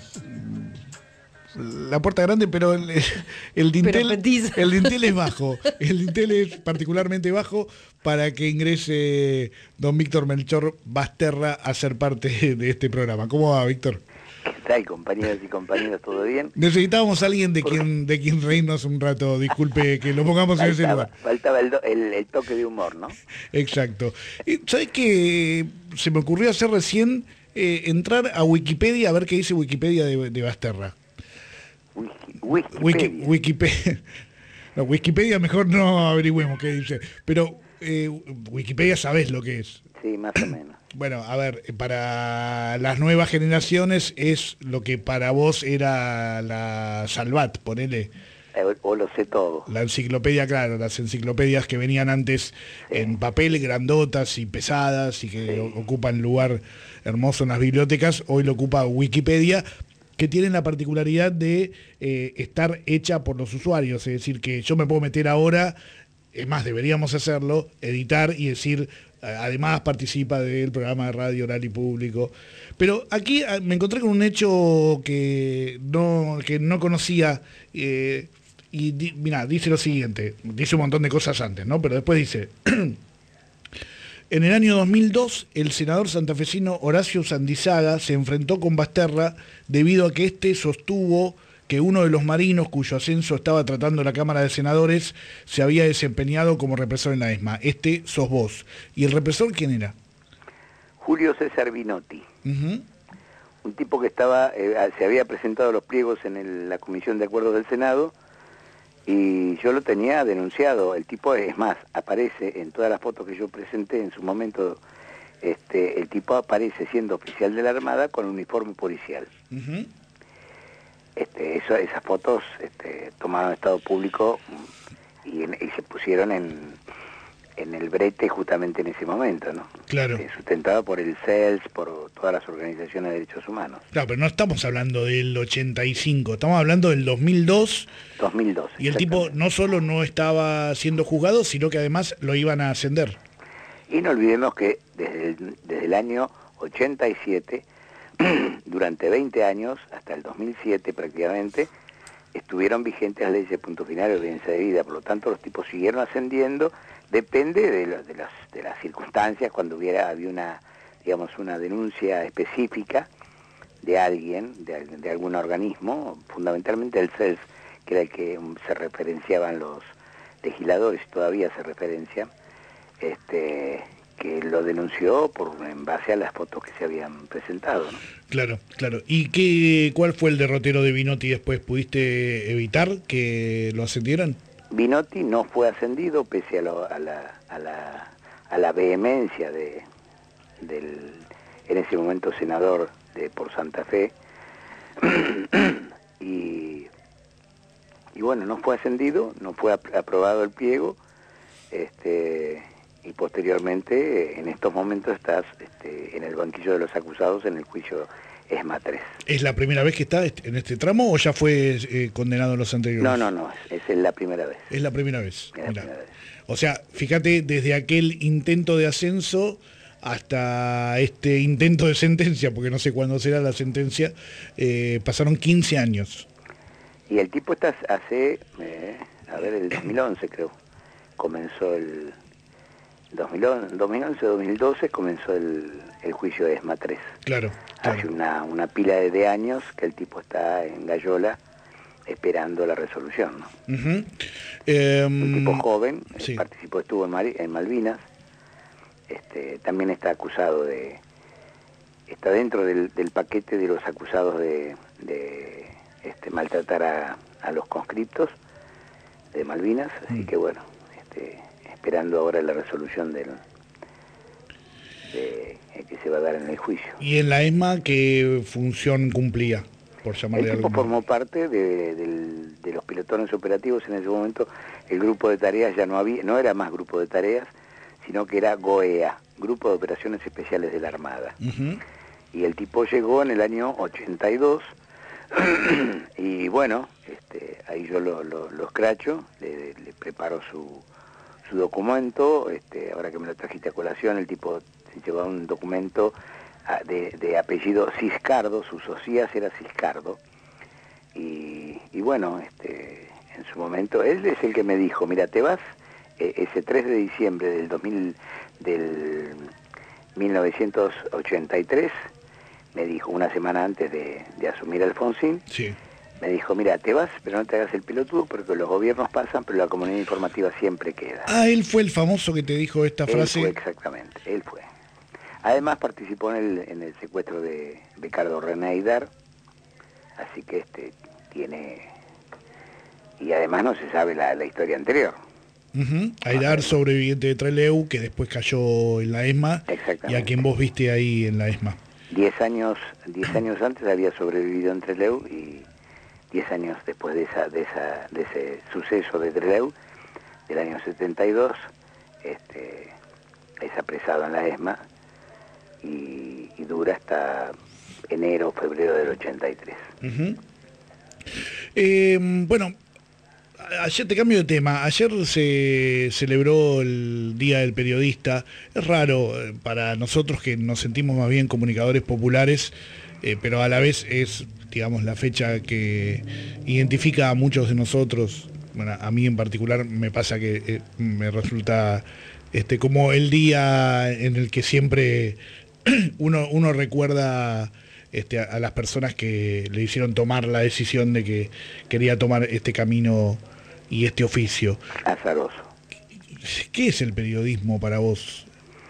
La puerta grande, pero el, el dintel, el dintel es bajo. El dintel es particularmente bajo para que ingrese don Víctor Melchor Basterra a ser parte de este programa. ¿Cómo va, Víctor? ¿Qué tal, compañeros y compañeras? ¿Todo bien? Necesitábamos a alguien de quien, de quien reírnos un rato. Disculpe que lo pongamos faltaba, en ese lugar. Faltaba el, do, el, el toque de humor, ¿no? Exacto. ¿Sabes qué? Se me ocurrió hacer recién eh, entrar a Wikipedia a ver qué dice Wikipedia de, de Basterra. Wiki, Wikipedia. Wiki, Wikipedia. No, Wikipedia mejor no averigüemos qué dice. Pero eh, Wikipedia sabés lo que es. Sí, más o menos. Bueno, a ver, para las nuevas generaciones es lo que para vos era la Salvat, ponele. Eh, o lo sé todo. La enciclopedia, claro, las enciclopedias que venían antes sí. en papel, grandotas y pesadas y que sí. ocupan lugar hermoso en las bibliotecas, hoy lo ocupa Wikipedia, que tienen la particularidad de eh, estar hecha por los usuarios, es decir, que yo me puedo meter ahora, es más, deberíamos hacerlo, editar y decir... Además participa del programa de radio Oral y Público. Pero aquí me encontré con un hecho que no, que no conocía. Eh, y di, mirá, dice lo siguiente. Dice un montón de cosas antes, ¿no? Pero después dice... En el año dos mil dos, el senador santafesino Horacio Sandizaga se enfrentó con Basterra debido a que éste sostuvo que uno de los marinos cuyo ascenso estaba tratando la Cámara de Senadores se había desempeñado como represor en la ESMA. Este sos vos. ¿Y el represor quién era? Julio César Binotti. Uh-huh. Un tipo que estaba eh, se había presentado los pliegos en el, la Comisión de Acuerdos del Senado y yo lo tenía denunciado. El tipo, es más, aparece en todas las fotos que yo presenté en su momento, este, el tipo aparece siendo oficial de la Armada con uniforme policial. Uh-huh. Este, eso, esas fotos este, tomaron estado público y, en, y se pusieron en, en el brete justamente en ese momento, ¿no? Claro. Este, sustentado por el C E L S, por todas las organizaciones de derechos humanos. Claro, pero no estamos hablando del ochenta y cinco, estamos hablando del dos mil dos. dos mil dos. Y el tipo no solo no estaba siendo juzgado, sino que además lo iban a ascender. Y no olvidemos que desde el, desde el año ochenta y siete... durante veinte años, hasta el dos mil siete prácticamente, estuvieron vigentes las leyes de punto final de obediencia de vida, por lo tanto los tipos siguieron ascendiendo, depende de, lo, de, las, de las circunstancias, cuando hubiera había una, digamos, una denuncia específica de alguien, de, de algún organismo, fundamentalmente el C E L S, que era el que se referenciaban los legisladores, todavía se referencian, este... que lo denunció por en base a las fotos que se habían presentado, ¿no? Claro, claro. ¿Y qué, cuál fue el derrotero de Binotti después? ¿Pudiste evitar que lo ascendieran? Binotti no fue ascendido pese a, lo, a, la, a, la, a la vehemencia de, del, en ese momento, senador de por Santa Fe. y, y bueno, no fue ascendido, no fue ap aprobado el pliego, este... y posteriormente, en estos momentos, estás este, en el banquillo de los acusados en el juicio ESMA tres. ¿Es la primera vez que está en este tramo o ya fue eh, condenado en los anteriores? No, no, no, es, es la primera vez. Es la primera vez. Es la primera vez. O sea, fíjate, desde aquel intento de ascenso hasta este intento de sentencia, porque no sé cuándo será la sentencia, eh, pasaron quince años. Y el tipo está hace, eh, a ver, el dos mil once creo, comenzó el... dos mil once, dos mil doce comenzó el, el juicio de ESMA tres. Claro, claro. Hace una, una pila de, de años que el tipo está en Gallola esperando la resolución, ¿no? Uh-huh. eh, Un tipo joven, sí. participó, estuvo en, Mar en Malvinas, este, también está acusado de, está dentro del, del paquete de los acusados de, de este, maltratar a, a los conscriptos de Malvinas, así mm. que bueno, este, esperando ahora la resolución del de, eh, que se va a dar en el juicio. ¿Y en la ESMA qué función cumplía, por llamarle El tipo algo? formó parte de, de, de los pilotones operativos. En ese momento el grupo de tareas ya no había, no era más grupo de tareas, sino que era GOEA, Grupo de Operaciones Especiales de la Armada. Uh-huh. Y el tipo llegó en el año ochenta y dos, y bueno, este, ahí yo lo, lo, lo escracho, le, le preparo su, su documento, este, ahora que me lo trajiste a colación, el tipo se llevaba un documento de, de apellido Ciscardo, su socias era Ciscardo, y, y bueno, este, en su momento, él es el que me dijo, mira, te vas eh, ese tres de diciembre del dos mil, del mil novecientos ochenta y tres, me dijo, una semana antes de, de asumir Alfonsín, sí. me dijo, mira, te vas, pero no te hagas el pelotudo, porque los gobiernos pasan, pero la comunidad informativa siempre queda. Ah, él fue el famoso que te dijo esta él frase. Fue, exactamente, él fue. Además participó en el, en el secuestro de Ricardo René Aydar, así que este tiene... Y además no se sabe la, la historia anterior. Uh-huh. Aydar, sobreviviente de Trelew, que después cayó en la ESMA, y a quien vos viste ahí en la ESMA. Diez años, diez años antes había sobrevivido en Trelew, y diez años después de esa, de esa, de ese suceso de Trelew, del año setenta y dos, este, es apresado en la ESMA, y, y dura hasta enero, febrero del ochenta y tres. Uh-huh. eh, bueno, ayer te cambio de tema. Ayer se celebró el Día del Periodista. Es raro para nosotros que nos sentimos más bien comunicadores populares, eh, pero a la vez es, digamos, la fecha que identifica a muchos de nosotros. Bueno, a mí en particular me pasa que eh, me resulta este, como el día en el que siempre uno, uno recuerda este, a, a las personas que le hicieron tomar la decisión de que quería tomar este camino y este oficio. Azaroso. ¿Qué es el periodismo para vos?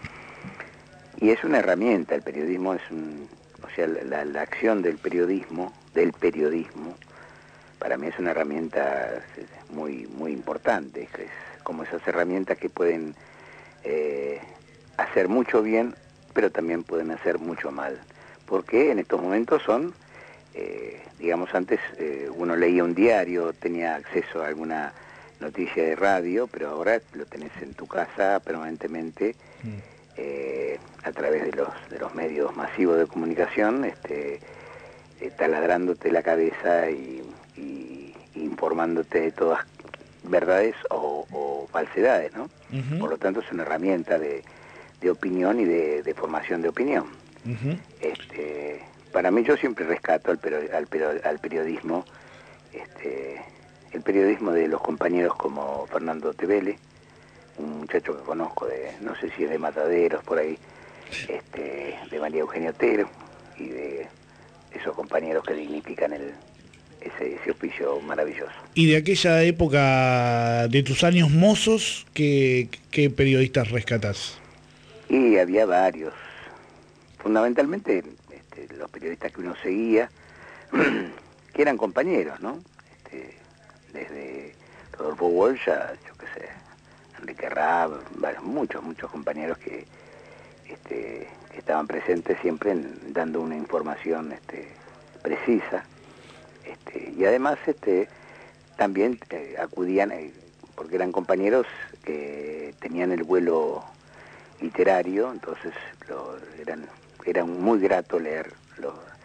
Y es una herramienta, el periodismo es un... O sea, la, la acción del periodismo, del periodismo, para mí es una herramienta muy, muy importante. Es como esas herramientas que pueden eh, hacer mucho bien, pero también pueden hacer mucho mal. Porque en estos momentos son... Eh, digamos, antes eh, uno leía un diario, tenía acceso a alguna noticia de radio, pero ahora lo tenés en tu casa permanentemente, mm. eh, a través de los, de los medios masivos de comunicación, este, eh, taladrándote la cabeza y, y, y informándote de todas verdades o, o falsedades, ¿no? Uh-huh. Por lo tanto es una herramienta de, de opinión y de, de formación de opinión. Uh-huh. este, Para mí, yo siempre rescato al, al, al periodismo, este, el periodismo de los compañeros como Fernando Tevele, un muchacho que conozco, de no sé si es de Mataderos, por ahí, este, de María Eugenia Otero, y de esos compañeros que dignifican el, ese, ese oficio maravilloso. Y de aquella época, de tus años mozos, ¿qué, qué periodistas rescatás? Y había varios, fundamentalmente... los periodistas que uno seguía, que eran compañeros, ¿no? Este, desde Rodolfo Walsh, yo qué sé, Enrique Raab, bueno, muchos, muchos compañeros que, este, que estaban presentes siempre en, dando una información este, precisa, este, y además este, también eh, acudían, eh, porque eran compañeros que tenían el vuelo literario, entonces lo, eran... era muy grato leer los,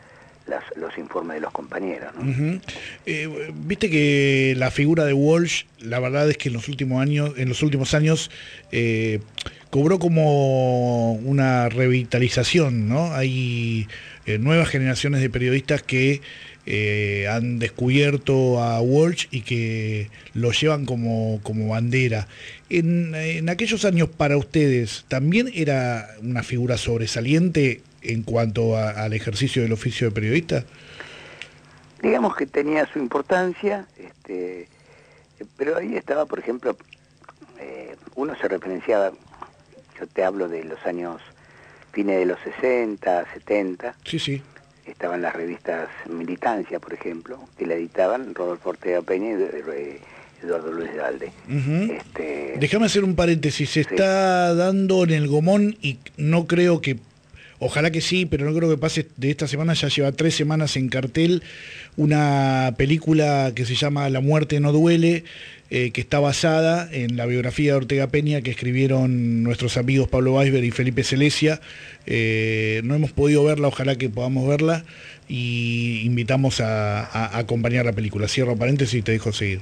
las, los informes de los compañeros, ¿no? Uh-huh. eh, Viste que la figura de Walsh, la verdad es que en los últimos años, en los últimos años eh, cobró como una revitalización, ¿no? Hay eh, nuevas generaciones de periodistas que eh, han descubierto a Walsh y que lo llevan como, como bandera. En, en aquellos años, para ustedes, ¿también era una figura sobresaliente en cuanto a, al ejercicio del oficio de periodista? Digamos que tenía su importancia, este, pero ahí estaba, por ejemplo, eh, uno se referenciaba, yo te hablo de los años, fines de los sesenta, setenta, sí, sí. Estaban las revistas Militancia, por ejemplo, que la editaban Rodolfo Ortega Peña y Eduardo Luis de Alde. Uh-huh. este, Déjame hacer un paréntesis, se sí. está dando en el Gomón y no creo que, ojalá que sí, pero no creo que pase de esta semana, ya lleva tres semanas en cartel, una película que se llama La muerte no duele, eh, que está basada en la biografía de Ortega Peña que escribieron nuestros amigos Pablo Weisberg y Felipe Celesia. Eh, no hemos podido verla, ojalá que podamos verla, y invitamos a, a, a acompañar la película. Cierro paréntesis y te dejo seguir.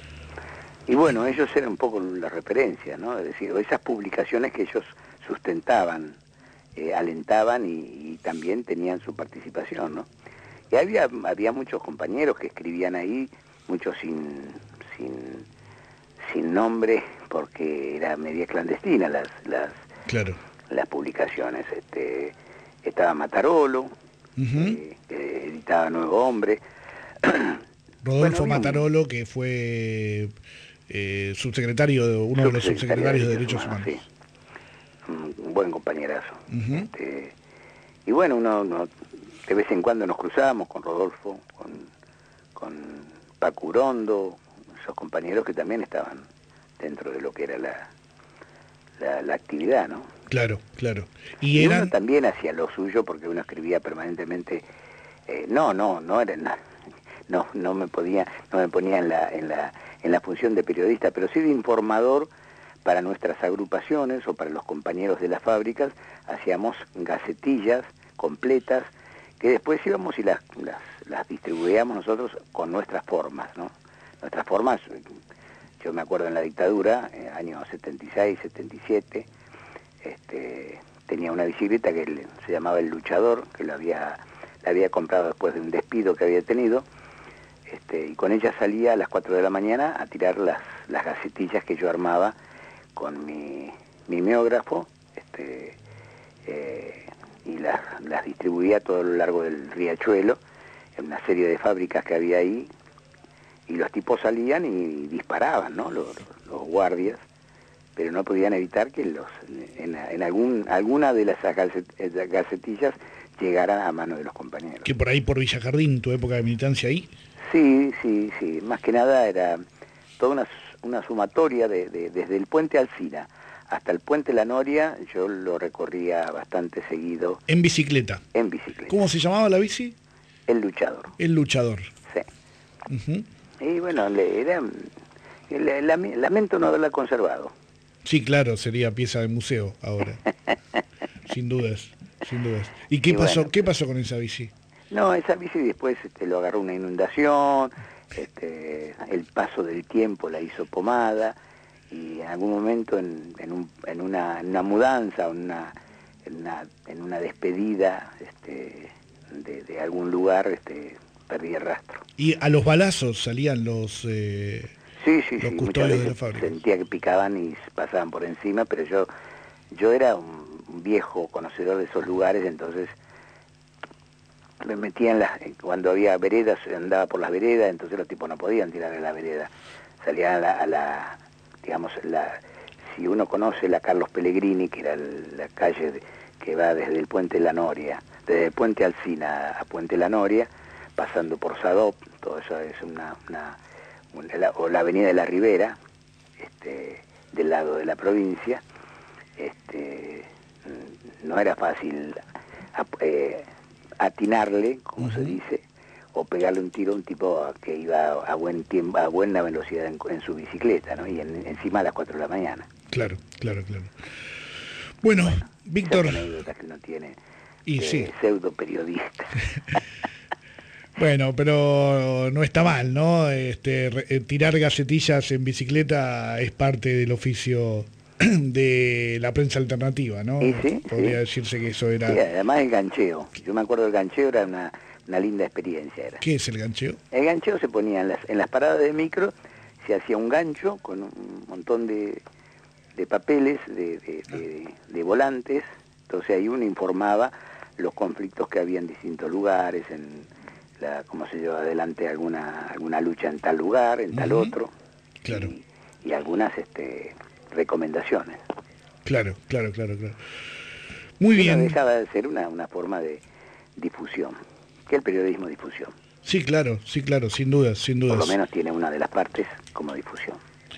Y bueno, ellos eran un poco la referencia, ¿no? Es decir, esas publicaciones que ellos sustentaban, eh, alentaban y, y también tenían su participación, ¿no? Y había, había muchos compañeros que escribían ahí, muchos sin, sin, sin nombre, porque era media clandestina las, las, claro. las publicaciones. Este, estaba Matarolo, uh-huh. eh, que editaba Nuevo Hombre. Rodolfo bueno, Matarolo, que fue eh, subsecretario, de, uno de los subsecretarios de Derechos Humanos. Sí. Un buen compañerazo. Uh-huh. Este, y bueno, uno, uno de vez en cuando nos cruzábamos con Rodolfo, con, con Paco Urondo, esos compañeros que también estaban dentro de lo que era la, la, la actividad, ¿no? Claro, claro. Y, y eran... uno también hacía lo suyo porque uno escribía permanentemente. Eh, no, no, no era nada. No, no me podía, no me ponía en la, en la, en la función de periodista, pero sí de informador para nuestras agrupaciones o para los compañeros de las fábricas. Hacíamos gacetillas completas que después íbamos y las, las, las distribuíamos nosotros con nuestras formas, ¿no? Nuestras formas, yo me acuerdo en la dictadura, en años setenta y seis, setenta y siete, este, tenía una bicicleta que se llamaba El Luchador, que lo había, la había comprado después de un despido que había tenido. Este, y con ella salía a las cuatro de la mañana a tirar las, las gacetillas que yo armaba con mi mimeógrafo, este, eh, y las, las distribuía a todo lo largo del Riachuelo, en una serie de fábricas que había ahí, y los tipos salían y disparaban, ¿no? Los, los guardias, pero no podían evitar que los en, en algún alguna de las gacetillas llegaran a mano de los compañeros. Que por ahí, por Villa Jardín, tu época de militancia ahí. Sí, sí, sí. Más que nada era toda una, una sumatoria de, de, desde el puente Alsina hasta el puente La Noria, yo lo recorría bastante seguido. ¿En bicicleta? En bicicleta. ¿Cómo se llamaba la bici? El Luchador. El Luchador. Sí. Uh-huh. Y bueno, le, era, le, la, lamento no haberla conservado. Sí, claro, sería pieza de museo ahora. Sin dudas, sin dudas. ¿Y qué y pasó? Bueno, ¿qué pasó con esa bici? No, esa bici después este, lo agarró una inundación, este, el paso del tiempo la hizo pomada, y en algún momento en, en, un, en, una, en una mudanza, en una, en una, en una despedida este, de, de algún lugar, este, perdí el rastro. ¿Y a los balazos salían los, eh, sí, sí, los sí, custodios de la fábrica? Sentía que picaban y pasaban por encima, pero yo, yo era un viejo conocedor de esos lugares, entonces me metía en las, cuando había veredas, andaba por las veredas, entonces los tipos no podían tirar a la vereda, salían a la, a la digamos, la, si uno conoce la Carlos Pellegrini, que era la calle de, que va desde el puente La Noria, desde el puente Alsina a puente La Noria, pasando por Sadop, todo eso es una, una, una o la avenida de la Ribera, este, del lado de la provincia, este, no era fácil eh, atinarle, como uh-huh. se dice, o pegarle un tiro a un tipo que iba a buen tiempo, a buena velocidad en, en su bicicleta, ¿no? Y en, encima a las cuatro de la mañana. Claro, claro, claro. Bueno, bueno Víctor. Anécdotas que no tiene y eh, sí. pseudo periodista. Bueno, pero no está mal, ¿no? Este, re, tirar gacetillas en bicicleta es parte del oficio de la prensa alternativa, ¿no? ¿Y sí? Podría sí. decirse que eso era... Sí, además el gancheo. Yo me acuerdo del gancheo, era una, una linda experiencia. Era. ¿Qué es el gancheo? El gancheo se ponía en las, en las paradas de micro, se hacía un gancho con un montón de, de papeles, de, de, de, de volantes, entonces ahí uno informaba los conflictos que había en distintos lugares, en la, cómo se lleva adelante alguna alguna lucha en tal lugar, en tal uh-huh. otro, claro. y, y algunas este, recomendaciones. Claro, claro, claro, claro. Muy Eso bien. No dejaba de ser una, una forma de difusión, que el periodismo difusión. Sí, claro, sí, claro, sin dudas, sin dudas. Por lo menos tiene una de las partes como difusión.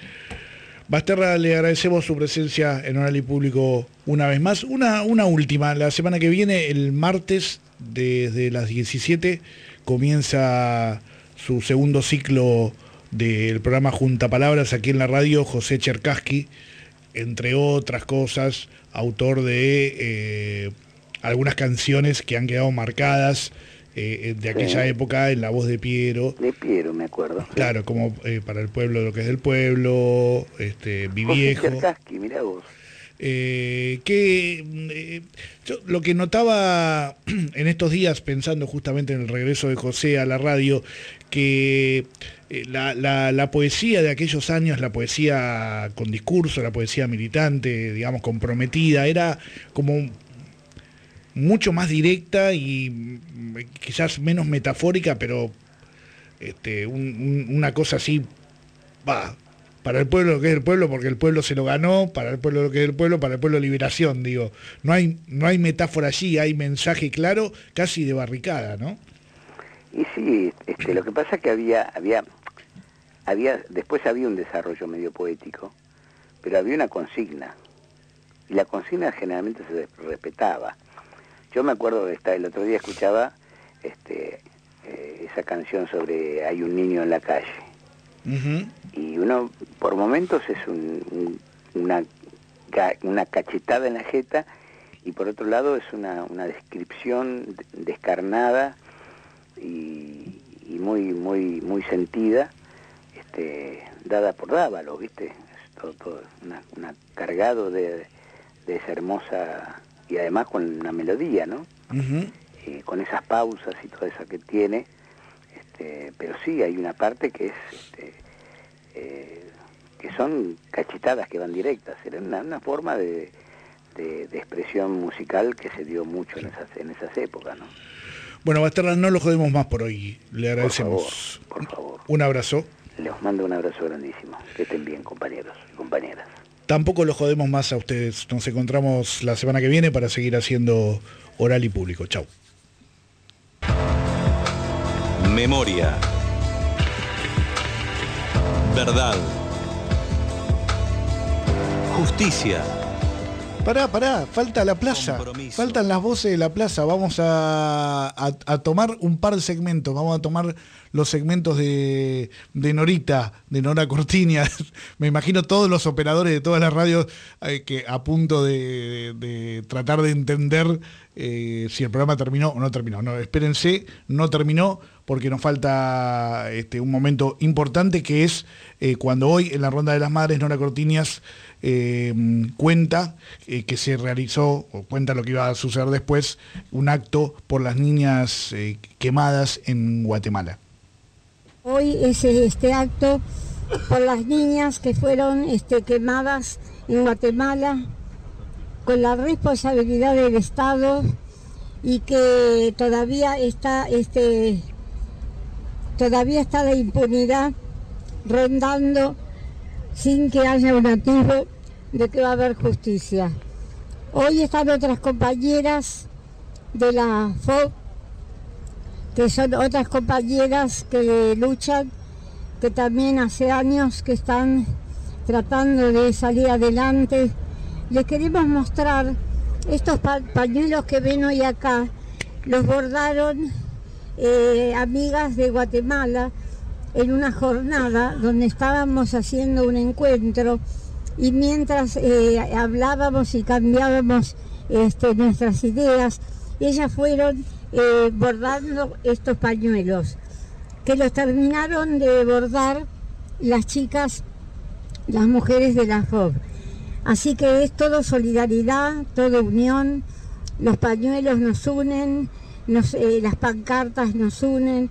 Basterra, le agradecemos su presencia en Oral y Público una vez más. Una, una última, la semana que viene, el martes, desde las diecisiete, comienza su segundo ciclo del programa Junta Palabras aquí en la radio, José Cherkassky, entre otras cosas, autor de eh, algunas canciones que han quedado marcadas Eh, de aquella sí. época, en la voz de Piero. De Piero, me acuerdo. Claro, como eh, para el pueblo lo que es del pueblo, este, Mi Viejo. José Cherkassky, mirá vos. Eh, que eh, yo lo que notaba en estos días, pensando justamente en el regreso de José a la radio, que eh, la, la, la poesía de aquellos años, la poesía con discurso, la poesía militante, digamos, comprometida, era como mucho más directa y quizás menos metafórica, pero este, un, un, una cosa así, va, para el pueblo lo que es el pueblo, porque el pueblo se lo ganó, para el pueblo lo que es el pueblo, para el pueblo liberación, digo. No hay, no hay metáfora allí, hay mensaje claro, casi de barricada, ¿no? Y sí, este, lo que pasa es que había, había, había, después había un desarrollo medio poético, pero había una consigna, y la consigna generalmente se respetaba. Yo me acuerdo, el otro día escuchaba este, eh, esa canción sobre Hay un niño en la calle. Uh-huh. Y uno, por momentos, es un, un, una, una cachetada en la jeta, y por otro lado es una, una descripción descarnada y, y muy muy muy sentida, este, dada por Dávalo, ¿viste? Es todo, todo una, una cargado de, de esa hermosa... y además con una melodía, ¿no? Uh-huh. Eh, con esas pausas y toda esa que tiene, este, pero sí hay una parte que es, este, eh, que son cachetadas que van directas, era una, una forma de, de, de expresión musical que se dio mucho en esas, en esas épocas, ¿no? Bueno, Basterra, no lo jodemos más por hoy, le agradecemos. Por favor, por favor. Un abrazo. Les mando un abrazo grandísimo, que estén bien, compañeros y compañeras. Tampoco lo jodemos más a ustedes. Nos encontramos la semana que viene para seguir haciendo Oral y Público. Chau. Memoria. Verdad. Justicia. Pará, pará, falta la plaza. Compromiso. Faltan las voces de la plaza. Vamos a, a, a tomar un par de segmentos. Vamos a tomar los segmentos de, de Norita, de Nora Cortiña. Me imagino todos los operadores de todas las radios eh, que a punto de, de, de tratar de entender eh, si el programa terminó o no terminó. No, espérense, no terminó, porque nos falta este, un momento importante, que es eh, cuando hoy en la Ronda de las Madres Nora Cortiñas eh, cuenta eh, que se realizó, o cuenta lo que iba a suceder después, un acto por las niñas eh, quemadas en Guatemala. Hoy es este acto por las niñas que fueron este, quemadas en Guatemala, con la responsabilidad del Estado, y que todavía está este todavía está la impunidad rondando sin que haya un atisbo de que va a haber justicia. Hoy están otras compañeras de la F O C, que son otras compañeras que luchan, que también hace años que están tratando de salir adelante. Les queremos mostrar estos pa pañuelos que ven hoy acá. Los bordaron eh, amigas de Guatemala en una jornada donde estábamos haciendo un encuentro, y mientras eh, hablábamos y cambiábamos este, nuestras ideas, ellas fueron eh, bordando estos pañuelos, que los terminaron de bordar las chicas, las mujeres de la F O B. Así que es todo solidaridad, todo unión, los pañuelos nos unen, nos, eh, las pancartas nos unen,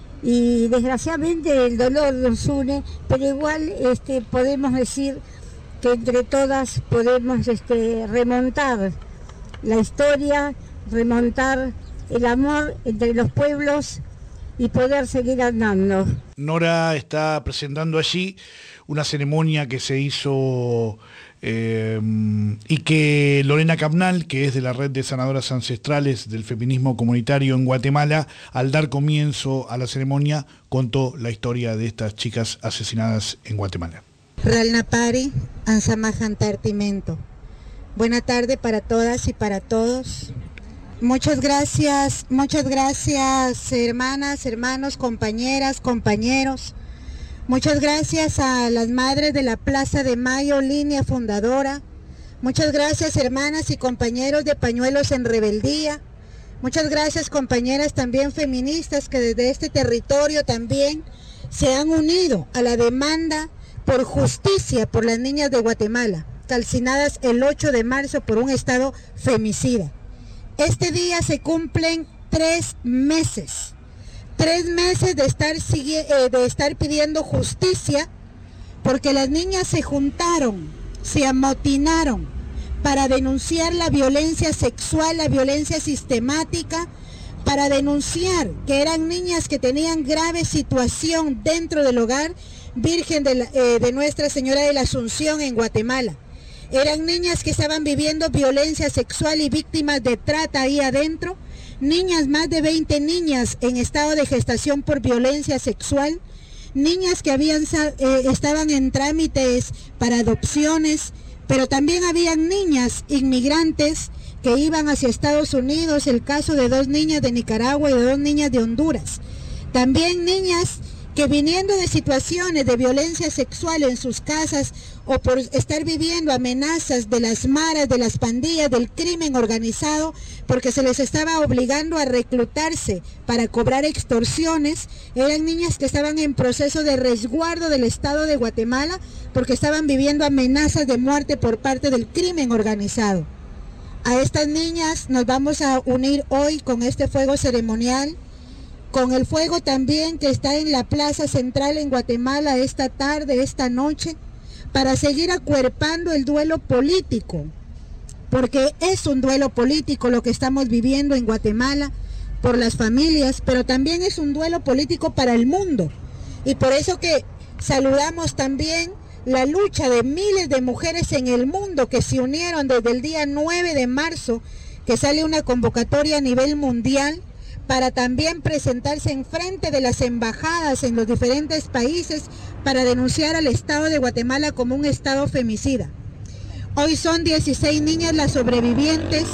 y desgraciadamente el dolor nos une, pero igual este, podemos decir que entre todas podemos este, remontar la historia, remontar el amor entre los pueblos y poder seguir andando. Nora está presentando allí una ceremonia que se hizo eh, y que Lorena Cabnal, que es de la Red de Sanadoras Ancestrales del Feminismo Comunitario en Guatemala, al dar comienzo a la ceremonia, contó la historia de estas chicas asesinadas en Guatemala. Ralnapari, Ansamajantartimento. Buena tarde para todas y para todos. Muchas gracias, muchas gracias hermanas, hermanos, compañeras, compañeros. Muchas gracias a las madres de la Plaza de Mayo, línea fundadora. Muchas gracias hermanas y compañeros de Pañuelos en Rebeldía. Muchas gracias compañeras también feministas que desde este territorio también se han unido a la demanda por justicia por las niñas de Guatemala, calcinadas el ocho de marzo por un Estado femicida. Este día se cumplen tres meses, tres meses de estar, eh, de estar pidiendo justicia, porque las niñas se juntaron, se amotinaron para denunciar la violencia sexual, la violencia sistemática, para denunciar que eran niñas que tenían grave situación dentro del hogar Virgen de, la, eh, de Nuestra Señora de la Asunción en Guatemala. Eran niñas que estaban viviendo violencia sexual y víctimas de trata ahí adentro, niñas, más de veinte niñas en estado de gestación por violencia sexual, niñas que habían, eh, estaban en trámites para adopciones, pero también habían niñas inmigrantes que iban hacia Estados Unidos, el caso de dos niñas de Nicaragua y de dos niñas de Honduras. También niñas que viniendo de situaciones de violencia sexual en sus casas o por estar viviendo amenazas de las maras, de las pandillas, del crimen organizado, porque se les estaba obligando a reclutarse para cobrar extorsiones, eran niñas que estaban en proceso de resguardo del Estado de Guatemala porque estaban viviendo amenazas de muerte por parte del crimen organizado. A estas niñas nos vamos a unir hoy con este fuego ceremonial, con el fuego también que está en la Plaza Central en Guatemala esta tarde, esta noche, para seguir acuerpando el duelo político, porque es un duelo político lo que estamos viviendo en Guatemala por las familias, pero también es un duelo político para el mundo, y por eso que saludamos también la lucha de miles de mujeres en el mundo que se unieron desde el día nueve de marzo, que sale una convocatoria a nivel mundial, para también presentarse en frente de las embajadas en los diferentes países para denunciar al Estado de Guatemala como un Estado femicida. Hoy son dieciséis niñas las sobrevivientes,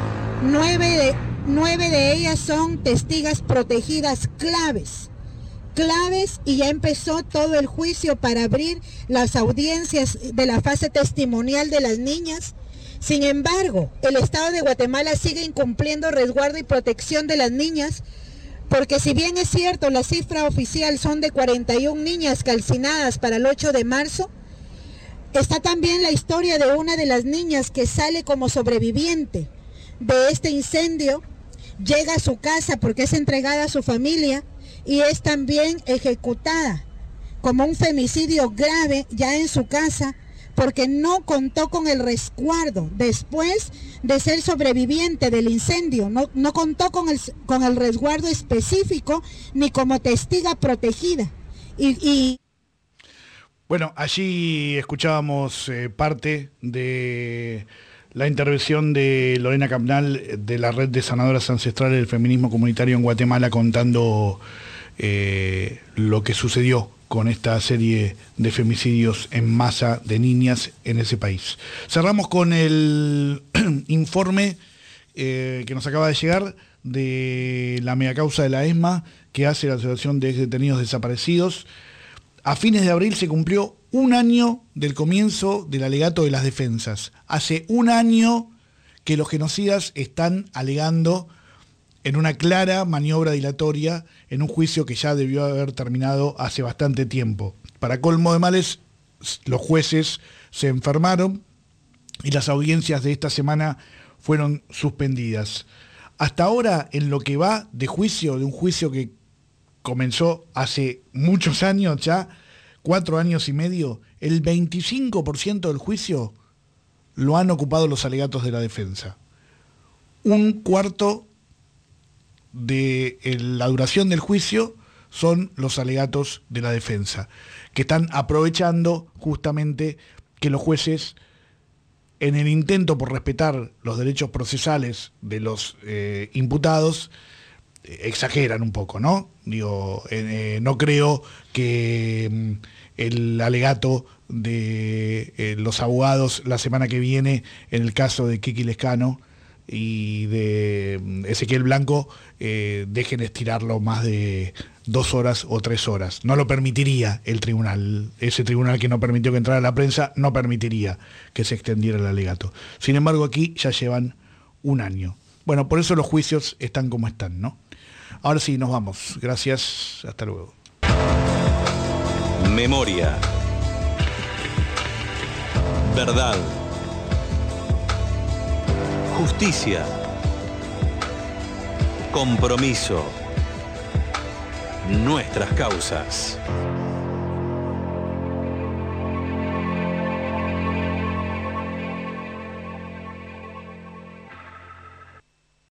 nueve de, nueve de ellas son testigos protegidas claves, claves y ya empezó todo el juicio para abrir las audiencias de la fase testimonial de las niñas. Sin embargo, el Estado de Guatemala sigue incumpliendo resguardo y protección de las niñas, porque si bien es cierto, la cifra oficial son de cuarenta y una niñas calcinadas para el ocho de marzo, está también la historia de una de las niñas que sale como sobreviviente de este incendio, llega a su casa porque es entregada a su familia y es también ejecutada como un femicidio grave ya en su casa, porque no contó con el resguardo después de ser sobreviviente del incendio, no, no contó con el, con el resguardo específico ni como testiga protegida. Y, y... Bueno, allí escuchábamos eh, parte de la intervención de Lorena Cabnal de la Red de Sanadoras Ancestrales del Feminismo Comunitario en Guatemala, contando eh, lo que sucedió con esta serie de femicidios en masa de niñas en ese país. Cerramos con el informe eh, que nos acaba de llegar de la megacausa de la ESMA que hace la Asociación de Detenidos Desaparecidos. A fines de abril se cumplió un año del comienzo del alegato de las defensas. Hace un año que los genocidas están alegando en una clara maniobra dilatoria en un juicio que ya debió haber terminado hace bastante tiempo. Para colmo de males, los jueces se enfermaron y las audiencias de esta semana fueron suspendidas. Hasta ahora, en lo que va de juicio, de un juicio que comenzó hace muchos años ya, cuatro años y medio, el veinticinco por ciento del juicio lo han ocupado los alegatos de la defensa. Un cuarto de la duración del juicio son los alegatos de la defensa, que están aprovechando justamente que los jueces, en el intento por respetar los derechos procesales de los eh, imputados, eh, exageran un poco, ¿no? Digo, eh, no creo que mm, el alegato de eh, los abogados la semana que viene, en el caso de Kiki Lescano y de mm, Ezequiel Blanco, eh, dejen estirarlo más de dos horas o tres horas. No lo permitiría el tribunal. Ese tribunal que no permitió que entrara la prensa no permitiría que se extendiera el alegato. Sin embargo, aquí ya llevan un año. Bueno, por eso los juicios están como están, ¿no? Ahora sí, nos vamos. Gracias. Hasta luego. Memoria. Verdad. Justicia. Compromiso. Nuestras causas.